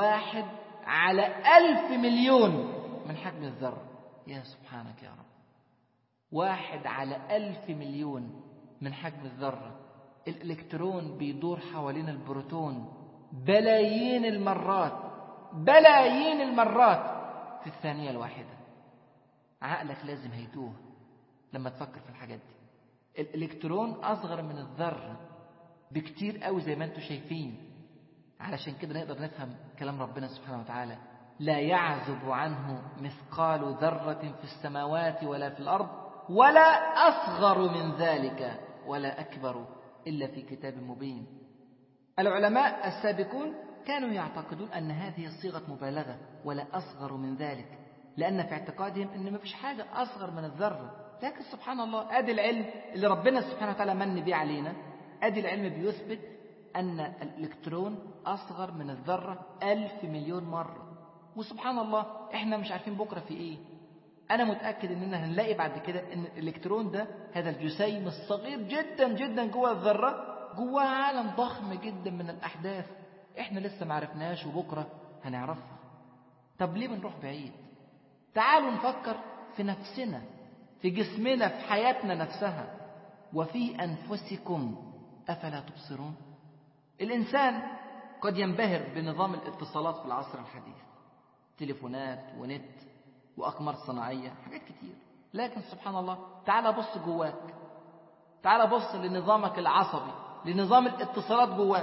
Speaker 1: 1/1000,000,000 من حجم الذرة. يا سبحانك يا رب، 1/1000,000,000 من حجم الذرة. الإلكترون بيدور حوالين البروتون بلايين المرات، بلايين المرات في الثانية الواحدة. عقلك لازم هيتوه لما تفكر في الحاجات دي. الإلكترون أصغر من الذرة بكتير قوي زي ما انتم شايفين. علشان كده نقدر نفهم كلام ربنا سبحانه وتعالى: لا يعزب عنه مثقال ذرة في السماوات ولا في الأرض ولا أصغر من ذلك ولا أكبر إلا في كتاب مبين. العلماء السابقون كانوا يعتقدون أن هذه صيغة مبالغة، ولا أصغر من ذلك، لأن في اعتقادهم أن ما فيش حاجة أصغر من الذرة. لكن سبحان الله، أدي العلم اللي ربنا سبحانه وتعالى من بيه علينا، أدي العلم بيثبت أن الإلكترون أصغر من الذرة 1000,000,000 مرة. وسبحان الله إحنا مش عارفين بكرة في إيه. أنا متأكد أننا هنلاقي بعد كده أن الإلكترون ده، هذا الجسيم الصغير جدا جدا جوه الذرة، جوه عالم ضخم جدا من الأحداث إحنا لسه ما عرفناش وبكرة هنعرفها. طب ليه بنروح بعيد؟ تعالوا نفكر في نفسنا، في جسمنا، في حياتنا نفسها. وفي أنفسكم أفلا تبصرون. الإنسان قد ينبهر بنظام الاتصالات في العصر الحديث، تليفونات ونت وأقمار صناعية، حاجات كتير. لكن سبحان الله، تعال بص جواك، تعال بص لنظامك العصبي، لنظام الاتصالات جواك.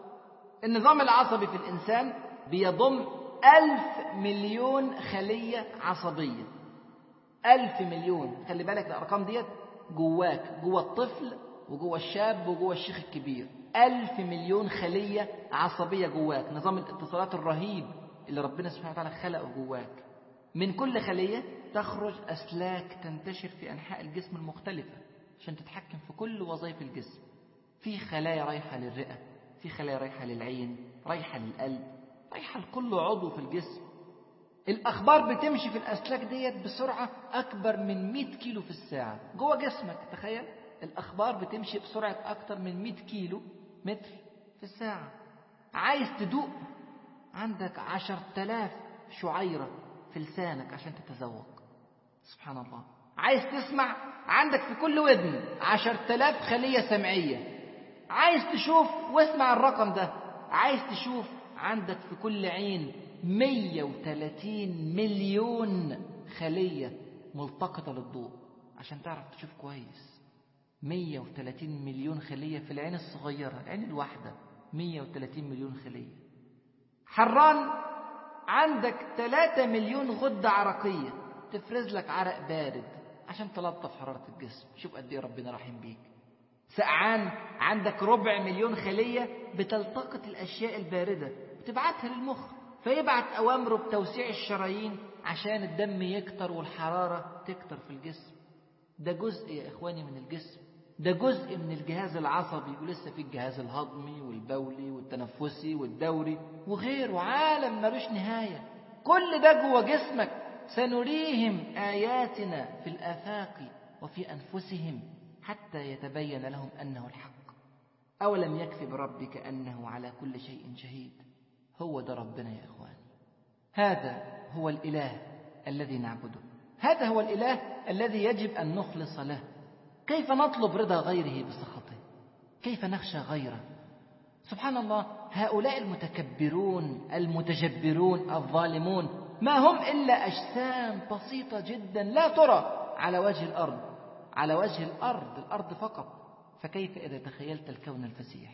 Speaker 1: النظام العصبي في الإنسان بيضم 1,000,000,000 خلية عصبية. 1,000,000,000، خلي بالك الأرقام ديت جواك، جوا الطفل وجوا الشاب وجوا الشيخ الكبير. 1,000,000,000 خلية عصبية جواك، نظام الاتصالات الرهيب اللي ربنا سبحانه وتعالى خلقه جواك. من كل خلية تخرج أسلاك تنتشر في أنحاء الجسم المختلفة عشان تتحكم في كل وظائف الجسم. في خلايا رايحة للرئة، في خلايا رايحة للعين، رايحة للقلب، رايحة لكل عضو في الجسم. الأخبار بتمشي في الأسلاك ديت بسرعة أكبر من 100 كيلو في الساعة جوه جسمك. تخيل، الأخبار بتمشي بسرعة أكتر من 100 كيلو متر في الساعة. عايز تدوق، عندك 10,000 شعيرة في لسانك عشان تتذوق. سبحان الله. عايز تسمع، عندك في كل ودن 10,000 خلية سمعية. عايز تشوف، واسمع الرقم ده، عايز تشوف، عندك في كل عين 130 مليون خلية ملتقطة للضوء عشان تعرف تشوف كويس. 130 مليون خلية في العين الصغيرة، العين الواحدة 130 مليون خلية. حران عندك 3 مليون غدة عرقية تفرز لك عرق بارد عشان تلطف حرارة الجسم. شوف قد ايه ربنا رحيم بيك. سقعان عندك 4 مليون خلية بتلتقط الأشياء الباردة وتبعتها للمخ، فيبعت أوامره بتوسيع الشرايين عشان الدم يكتر والحرارة تكتر في الجسم. ده جزء يا إخواني من الجسم، ده جزء من الجهاز العصبي، ولسه في الجهاز الهضمي والبولي والتنفسي والدوري وغيره، عالم ملوش نهاية. كل ده جوه جسمك. سنريهم آياتنا في الآفاق وفي أنفسهم حتى يتبين لهم أنه الحق. أولم يكفي بربك أنه على كل شيء شهيد. هو ده ربنا يا إخواني. هذا هو الإله الذي نعبده، هذا هو الإله الذي يجب أن نخلص له. كيف نطلب رضا غيره بسخطه؟ كيف نخشى غيره؟ سبحان الله، هؤلاء المتكبرون المتجبرون الظالمون ما هم إلا أجسام بسيطة جدا لا ترى على وجه الأرض، على وجه الأرض فقط. فكيف إذا تخيلت الكون الفسيح؟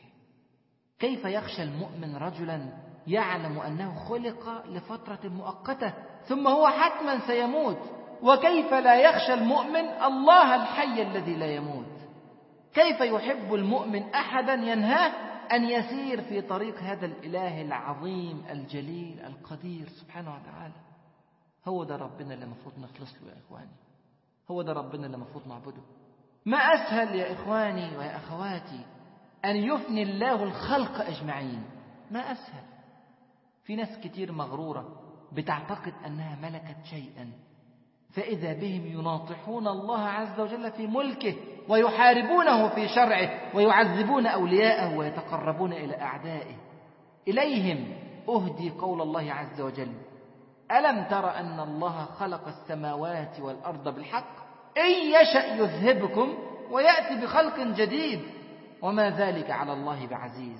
Speaker 1: كيف يخشى المؤمن رجلا يعلم أنه خلق لفترة مؤقتة ثم هو حتما سيموت؟ وكيف لا يخشى المؤمن الله الحي الذي لا يموت؟ كيف يحب المؤمن أحدا ينهاه أن يسير في طريق هذا الإله العظيم الجليل القدير سبحانه وتعالى؟ هو ده ربنا اللي المفروض نخلص له يا إخواني، هو ده ربنا اللي المفروض نعبده. ما أسهل يا إخواني ويا أخواتي أن يفني الله الخلق أجمعين، ما أسهل. في ناس كتير مغرورة بتعتقد أنها ملكت شيئا، فإذا بهم يناطحون الله عز وجل في ملكه ويحاربونه في شرعه ويعذبون أولياءه ويتقربون إلى أعدائه. إليهم أهدي قول الله عز وجل: ألم تر أن الله خلق السماوات والأرض بالحق إن يشأ يذهبكم ويأتي بخلق جديد وما ذلك على الله بعزيز.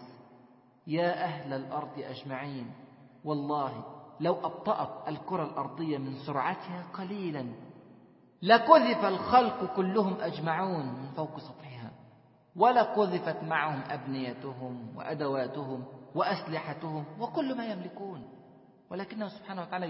Speaker 1: يا أهل الأرض أجمعين، والله لو أبطأت الكرة الأرضية من سرعتها قليلا لقذف الخلق كلهم أجمعون من فوق سطحها، ولقذفت معهم أبنيتهم وأدواتهم وأسلحتهم وكل ما يملكون، ولكنه سبحانه وتعالى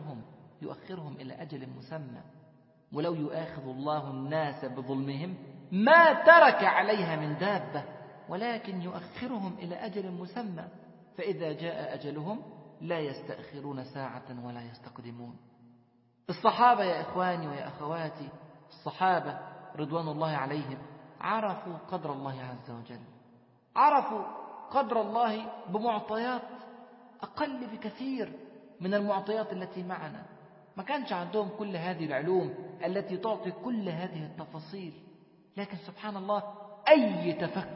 Speaker 1: يؤخرهم إلى أجل مسمى. ولو يؤاخذ الله الناس بظلمهم ما ترك عليها من دابة، ولكن يؤخرهم إلى أجل مسمى، فإذا جاء أجلهم لا يستأخرون ساعة ولا يستقدمون. الصحابة يا إخواني ويا أخواتي، الصحابة رضوان الله عليهم عرفوا قدر الله عز وجل، عرفوا قدر الله بمعطيات أقل بكثير من المعطيات التي معنا. ما كانش عندهم كل هذه العلوم التي تعطي كل هذه التفاصيل، لكن سبحان الله أي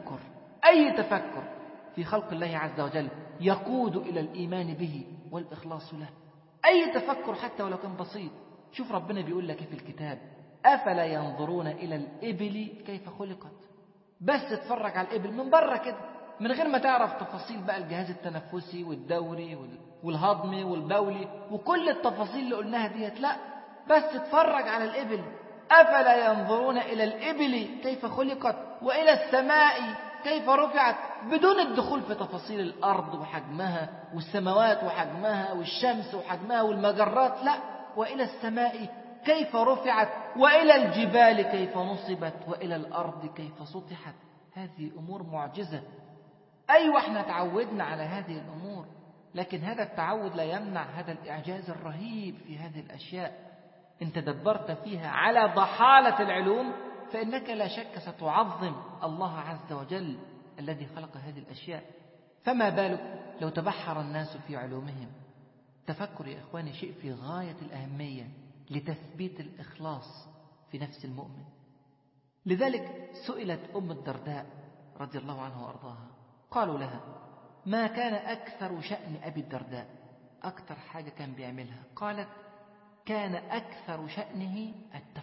Speaker 1: تفكر في خلق الله عز وجل يقود إلى الإيمان به والإخلاص له. أي تفكر حتى ولو كان بسيط. شوف ربنا بيقول لك في الكتاب: أفلا ينظرون إلى الإبل كيف خلقت؟ بس تتفرج على الإبل من بره كده من غير ما تعرف تفاصيل بقى الجهاز التنفسي والدوري والهضمي والبولي وكل التفاصيل اللي قلناها ديت، لا، بس تتفرج على الإبل. أفلا ينظرون إلى الإبل كيف خلقت وإلى السماء كيف رفعت، بدون الدخول في تفاصيل الأرض وحجمها والسماوات وحجمها والشمس وحجمها والمجرات، لا، وإلى السماء كيف رفعت وإلى الجبال كيف نصبت وإلى الأرض كيف سطحت. هذه أمور معجزة. أيوة احنا تعودنا على هذه الأمور، لكن هذا التعود لا يمنع هذا الإعجاز الرهيب في هذه الأشياء. إن تدبرت فيها على ضحالة العلوم فإنك لا شك ستعظم الله عز وجل الذي خلق هذه الأشياء. فما بالك لو تبحر الناس في علومهم. تفكر يا إخواني شيء في غاية الأهمية لتثبيت الإخلاص في نفس المؤمن. لذلك سئلت أم الدرداء رضي الله عنها وأرضاها، قالوا لها: ما كان أكثر شأن أبي الدرداء؟ أكثر حاجة كان بيعملها؟ قالت: كان أكثر شأنه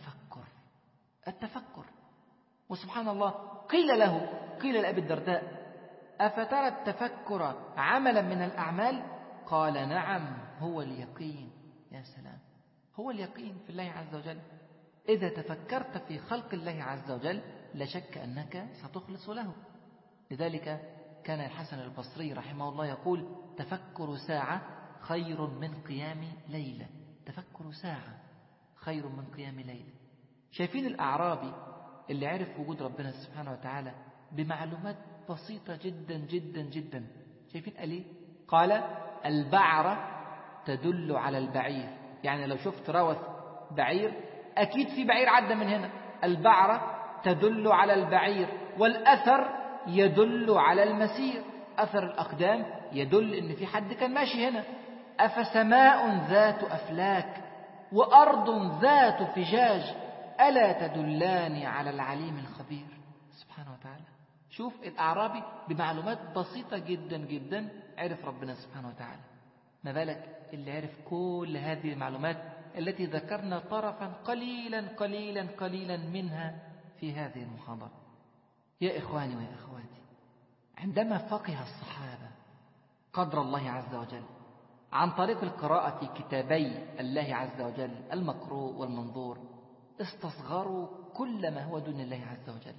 Speaker 1: التفكر. وسبحان الله قيل لأبي الدرداء: أفترى التفكر عملا من الأعمال؟ قال نعم هو اليقين. يا سلام، هو اليقين في الله عز وجل. إذا تفكرت في خلق الله عز وجل لا شك أنك ستخلص له. لذلك كان الحسن البصري رحمه الله يقول: تفكر ساعة خير من قيام ليلة. تفكر ساعة خير من قيام ليلة. شايفين الأعرابي اللي عرف وجود ربنا سبحانه وتعالى بمعلومات بسيطة جدا جدا جدا؟ شايفين قال إيه؟ قال: البعرة تدل على البعير. يعني لو شفت روث بعير أكيد في بعير عدى من هنا. البعرة تدل على البعير، والأثر يدل على المسير. أثر الأقدام يدل إن في حد كان ماشي هنا. أفسماء ذات أفلاك وأرض ذات فجاج ألا تدلان على العليم الخبير سبحانه وتعالى. شوف الأعرابي بمعلومات بسيطة جدا جدا عرف ربنا سبحانه وتعالى، ما بالك اللي عرف كل هذه المعلومات التي ذكرنا طرفا قليلا قليلا قليلا منها في هذه المحاضرة. يا إخواني ويا أخواتي، عندما فقه الصحابة قدر الله عز وجل عن طريق القراءة في كتابي الله عز وجل المقروء والمنظور، استصغروا كل ما هو دون الله عز وجل.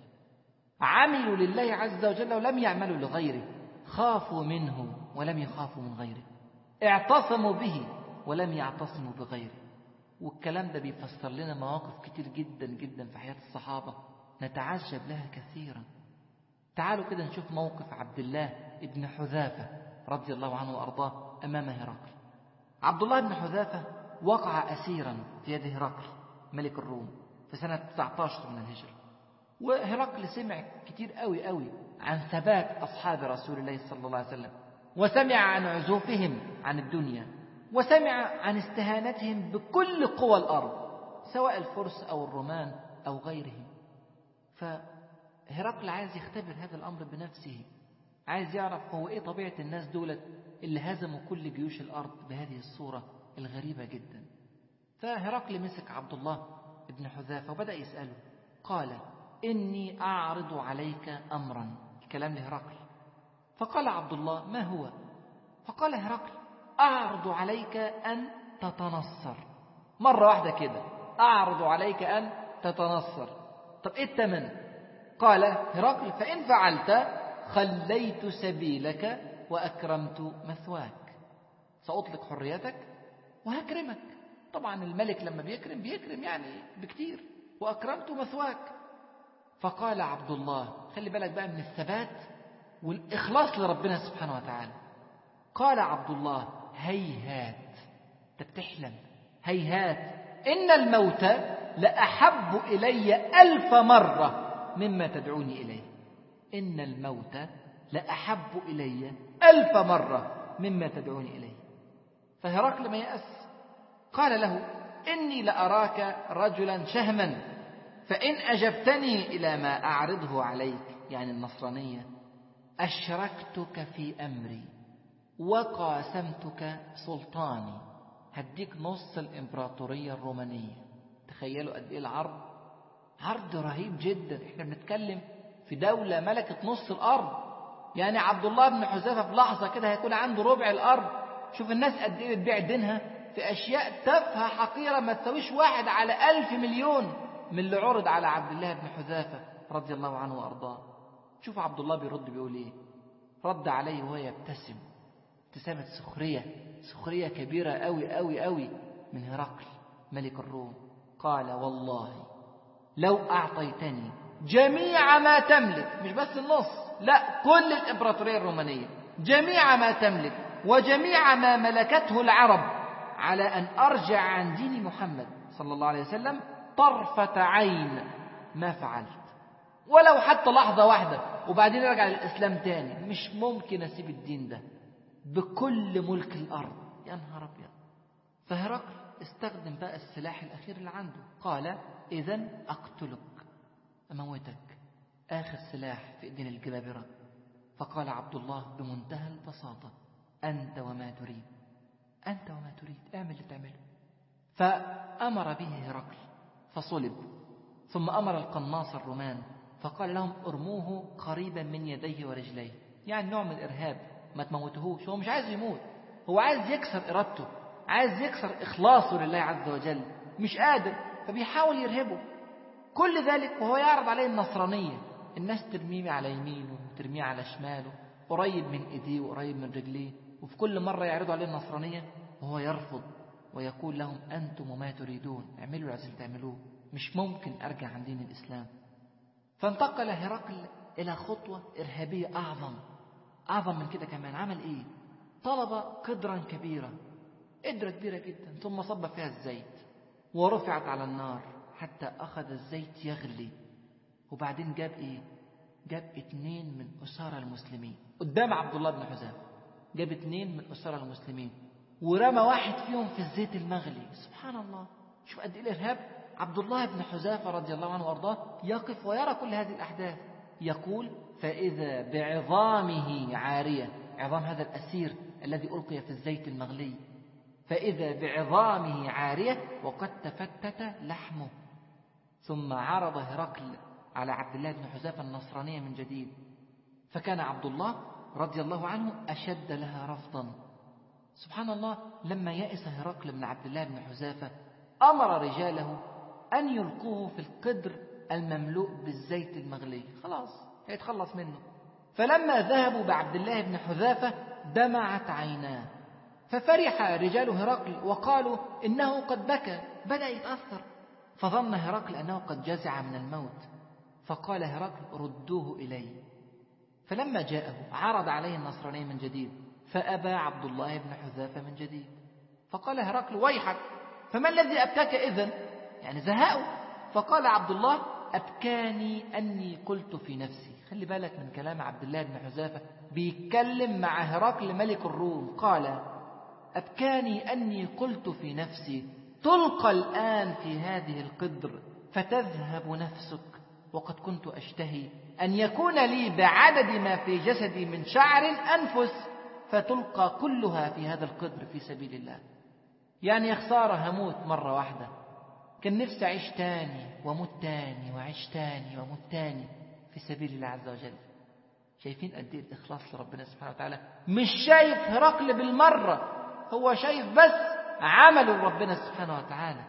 Speaker 1: عملوا لله عز وجل ولم يعملوا لغيره، خافوا منه ولم يخافوا من غيره، اعتصموا به ولم يعتصموا بغيره. والكلام ده بيفسر لنا مواقف كتير جدا جدا في حياة الصحابة نتعجب لها كثيرا. تعالوا كده نشوف موقف عبد الله ابن حذافة رضي الله عنه وأرضاه أمام هرقل. عبد الله بن حذافة وقع أسيرا في يد هرقل ملك الروم في سنة 19 من الهجرة. وهرقل سمع كتير قوي قوي عن ثبات أصحاب رسول الله صلى الله عليه وسلم، وسمع عن عزوفهم عن الدنيا، وسمع عن استهانتهم بكل قوى الأرض سواء الفرس أو الرومان أو غيرهم. فهرقل عايز يختبر هذا الأمر بنفسه، عايز يعرف هو إيه طبيعة الناس دولت اللي هزموا كل جيوش الأرض بهذه الصورة الغريبة جدا. فهرقل مسك عبد الله ابن حذافة وبدأ يسأله. قال: إني أعرض عليك أمرا. الكلام لهرقل. فقال عبد الله: ما هو؟ فقال هرقل: أعرض عليك أن تتنصر. مرة واحدة كده، أعرض عليك أن تتنصر. طب إيه الثمن؟ قال هرقل: فإن فعلت خليت سبيلك وأكرمت مثواك. سأطلق حريتك وهكرمك. طبعا الملك لما بيكرم يعني بكتير. وأكرمت مثواك. فقال عبد الله، خلي بالك بقى من الثبات والإخلاص لربنا سبحانه وتعالى. قال عبد الله: هيهات. تبتحلم. هيهات، إن الموت لأحب إلي 1000 مرة مما تدعوني إليه. إن الموت لأحب إلي 1000 مرة مما تدعوني إليه. فهرقل ما يأس، قال له: إني لأراك رجلا شهما، فإن أجبتني إلى ما أعرضه عليك، يعني النصرانية، أشركتك في أمري وقاسمتك سلطاني. هديك نص الإمبراطورية الرومانية. تخيلوا قد إيه العرض، عرض رهيب جدا. احنا بنتكلم في دولة ملكت نص الأرض. يعني عبد الله بن حذافة في لحظة كده هيكون عنده ربع الأرض. شوف الناس قد إيه بتبيع دينها في أشياء تافهة حقيرة ما تساويش 1 على 1000 مليون من اللي عرض على عبد الله بن حذافة رضي الله عنه وأرضاه. شوف عبد الله بيرد بيقول إيه. رد عليه وهو يبتسم ابتسامة سخرية كبيرة قوي قوي قوي من هرقل ملك الروم. قال: والله لو أعطيتني جميع ما تملك، مش بس النص، لا، كل الإمبراطورية الرومانية، جميع ما تملك وجميع ما ملكته العرب، على أن أرجع عن دين محمد صلى الله عليه وسلم طرفة عين ما فعلت، ولو حتى لحظة واحدة، وبعدين أرجع للإسلام تاني. مش ممكن أسيب الدين ده بكل ملك الأرض. يا نهار أبيض. فهرقل استخدم بقى السلاح الأخير اللي عنده. قال: إذن أقتلك، أموتك. آخر سلاح في إيدين الجبابرة. فقال عبد الله بمنتهى البساطة: أنت وما تريد، أنت وما تريد، اعمل اللي تعمله. فأمر به هرقل فصلب. ثم أمر القناص الرومان فقال لهم: ارموه قريبا من يديه ورجليه. يعني نوع من الإرهاب، ما تموتهوش، هو مش عايز يموت، هو عايز يكسر إرادته، عايز يكسر إخلاصه لله عز وجل، مش قادر، فبيحاول يرهبه. كل ذلك وهو يعرض عليه النصرانية. الناس ترميه على يمينه وترميه على شماله، قريب من إيديه وقريب من رجليه، وفي كل مرة يعرضوا عليه النصرانية وهو يرفض ويقول لهم أنتم ما تريدون، اعملوا اللي عايزين تعملوه، مش ممكن أرجع عن دين الإسلام. فانتقل هرقل إلى خطوة إرهابية أعظم من كده كمان. عمل إيه؟ طلب قدرا كبيرة، قدرة كبيرة جدا، ثم صب فيها الزيت ورفعت على النار حتى أخذ الزيت يغلي. وبعدين جاب إيه؟ جاب 2 من أسارى المسلمين قدام عبد الله بن حذافة. جاب 2 من أسارى المسلمين ورمى واحد فيهم في الزيت المغلي. سبحان الله، شوف قد إيه الإرهاب. عبد الله بن حذافة رضي الله عنه وأرضاه يقف ويرى كل هذه الأحداث، يقول فإذا بعظامه عارية، عظام هذا الأسير الذي ألقي في الزيت المغلي، فإذا بعظامه عارية وقد تفتت لحمه. ثم عرض هرقل على عبد الله بن حذافة النصرانية من جديد، فكان عبد الله رضي الله عنه أشد لها رفضا. سبحان الله، لما يأس هرقل من عبد الله بن حذافة أمر رجاله أن يلقوه في القدر المملوء بالزيت المغلي، خلاص هيتخلص منه. فلما ذهبوا بعبد الله بن حذافة دمعت عيناه، ففرح رجال هرقل وقالوا إنه قد بكى، بدأ يتأثر. فظن هرقل أنه قد جزع من الموت، فقال هرقل ردوه إلي. فلما جاءه عرض عليه النصرانية من جديد، فأبى عبد الله بن حذافة من جديد. فقال هرقل ويحك، فما الذي أبكاك إذن؟ يعني زهقوا. فقال عبد الله أبكاني أني قلت في نفسي. خلي بالك من كلام عبد الله بن حذافة، بيتكلم مع هرقل ملك الروم. قال أبكاني أني قلت في نفسي تلقى الآن في هذه القدر فتذهب نفسك، وقد كنت أشتهي أن يكون لي بعدد ما في جسدي من شعر أنفس فتلقى كلها في هذا القدر في سبيل الله. يعني يا خسارة هموت مرة واحدة، كان نفسي أعيش تاني وموت تاني وأعيش تاني وموت تاني في سبيل الله عز وجل. شايفين قد ايه الإخلاص لربنا سبحانه وتعالى؟ مش شايف هرقل بالمرة، هو شايف بس عمله ربنا سبحانه وتعالى.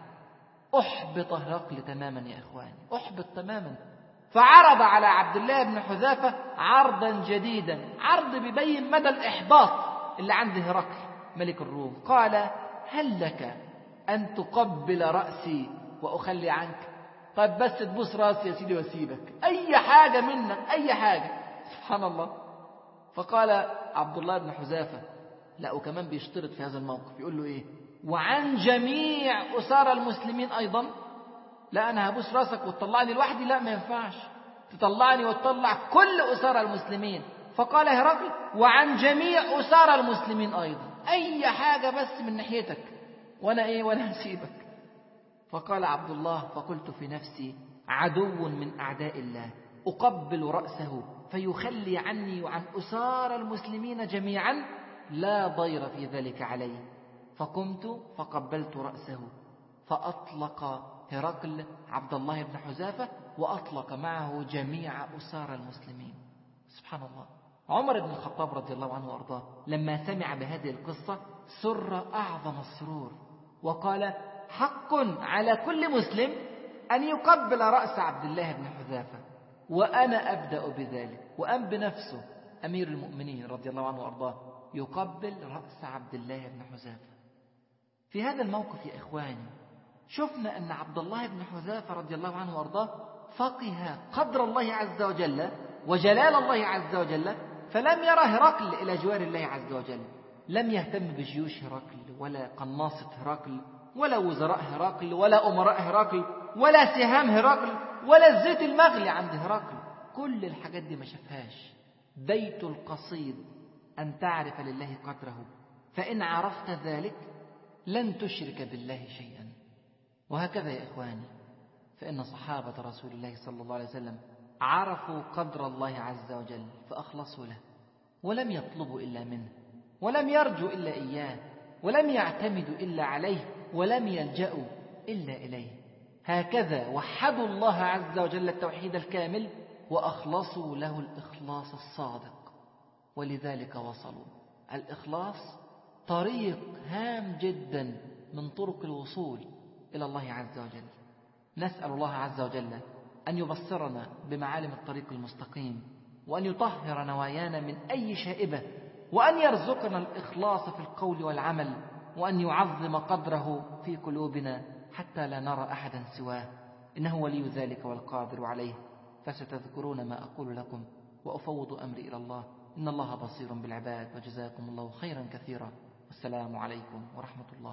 Speaker 1: أحبط هرقل تماما يا إخواني، أحبط تماما. فعرض على عبد الله بن حذافة عرضا جديدا، عرض بيبين مدى الإحباط اللي عند هرقل ملك الروم. قال هل لك أن تقبل رأسي وأخلي عنك؟ طيب بس تبوس رأسي يا سيدي واسيبك، أي حاجة منك، أي حاجة. سبحان الله. فقال عبد الله بن حذافة لا، وكمان بيشترط في هذا الموقف، يقول له إيه؟ وعن جميع أسارى المسلمين أيضا. لا أنا هبوس رأسك وتطلعني لوحدي؟ لا، ما ينفعش، تطلعني وتطلع كل أسارى المسلمين. فقال هرقل وعن جميع أسارى المسلمين أيضا، أي حاجة بس من ناحيتك وأنا إيه، وأنا هسيبك. فقال عبد الله فقلت في نفسي عدو من أعداء الله أقبل رأسه فيخلي عني وعن أسارى المسلمين جميعا، لا ضير في ذلك علي. فقمت فقبلت رأسه، فأطلق هرقل عبد الله بن حذافة وأطلق معه جميع أسارى المسلمين. سبحان الله. عمر بن الخطاب رضي الله عنه وأرضاه لما سمع بهذه القصة سر أعظم السرور، وقال حق على كل مسلم أن يقبل رأس عبد الله بن حذافة، وأنا أبدأ بذلك. وأم بنفسه أمير المؤمنين رضي الله عنه وأرضاه يقبل رأس عبد الله بن حذافة. في هذا الموقف يا إخواني شفنا أن عبد الله بن حذافة رضي الله عنه وأرضاه فقه قدر الله عز وجل وجلال الله عز وجل، فلم يرى هرقل إلى جوار الله عز وجل، لم يهتم بجيوش هرقل ولا قناصة هرقل ولا وزراء هرقل ولا أمراء هرقل ولا سهام هرقل ولا الزيت المغلي عند هرقل. كل الحاجات دي ما شافهاش. بيت القصيد أن تعرف لله قدره، فإن عرفت ذلك لن تشرك بالله شيئا. وهكذا يا إخواني، فإن صحابة رسول الله صلى الله عليه وسلم عرفوا قدر الله عز وجل فأخلصوا له، ولم يطلبوا إلا منه، ولم يرجوا إلا إياه، ولم يعتمدوا إلا عليه، ولم يلجأوا إلا إليه. هكذا وحدوا الله عز وجل التوحيد الكامل وأخلصوا له الإخلاص الصادق، ولذلك وصلوا. الإخلاص طريق هام جدا من طرق الوصول إلى الله عز وجل. نسأل الله عز وجل أن يبصرنا بمعالم الطريق المستقيم، وأن يطهر نوايانا من أي شائبة، وأن يرزقنا الإخلاص في القول والعمل، وأن يعظم قدره في قلوبنا حتى لا نرى أحدا سواه، إنه ولي ذلك والقادر عليه. فستذكرون ما أقول لكم وأفوض أمري إلى الله، إن الله بصير بالعباد، وجزاكم الله خيرا كثيرا، والسلام عليكم ورحمة الله.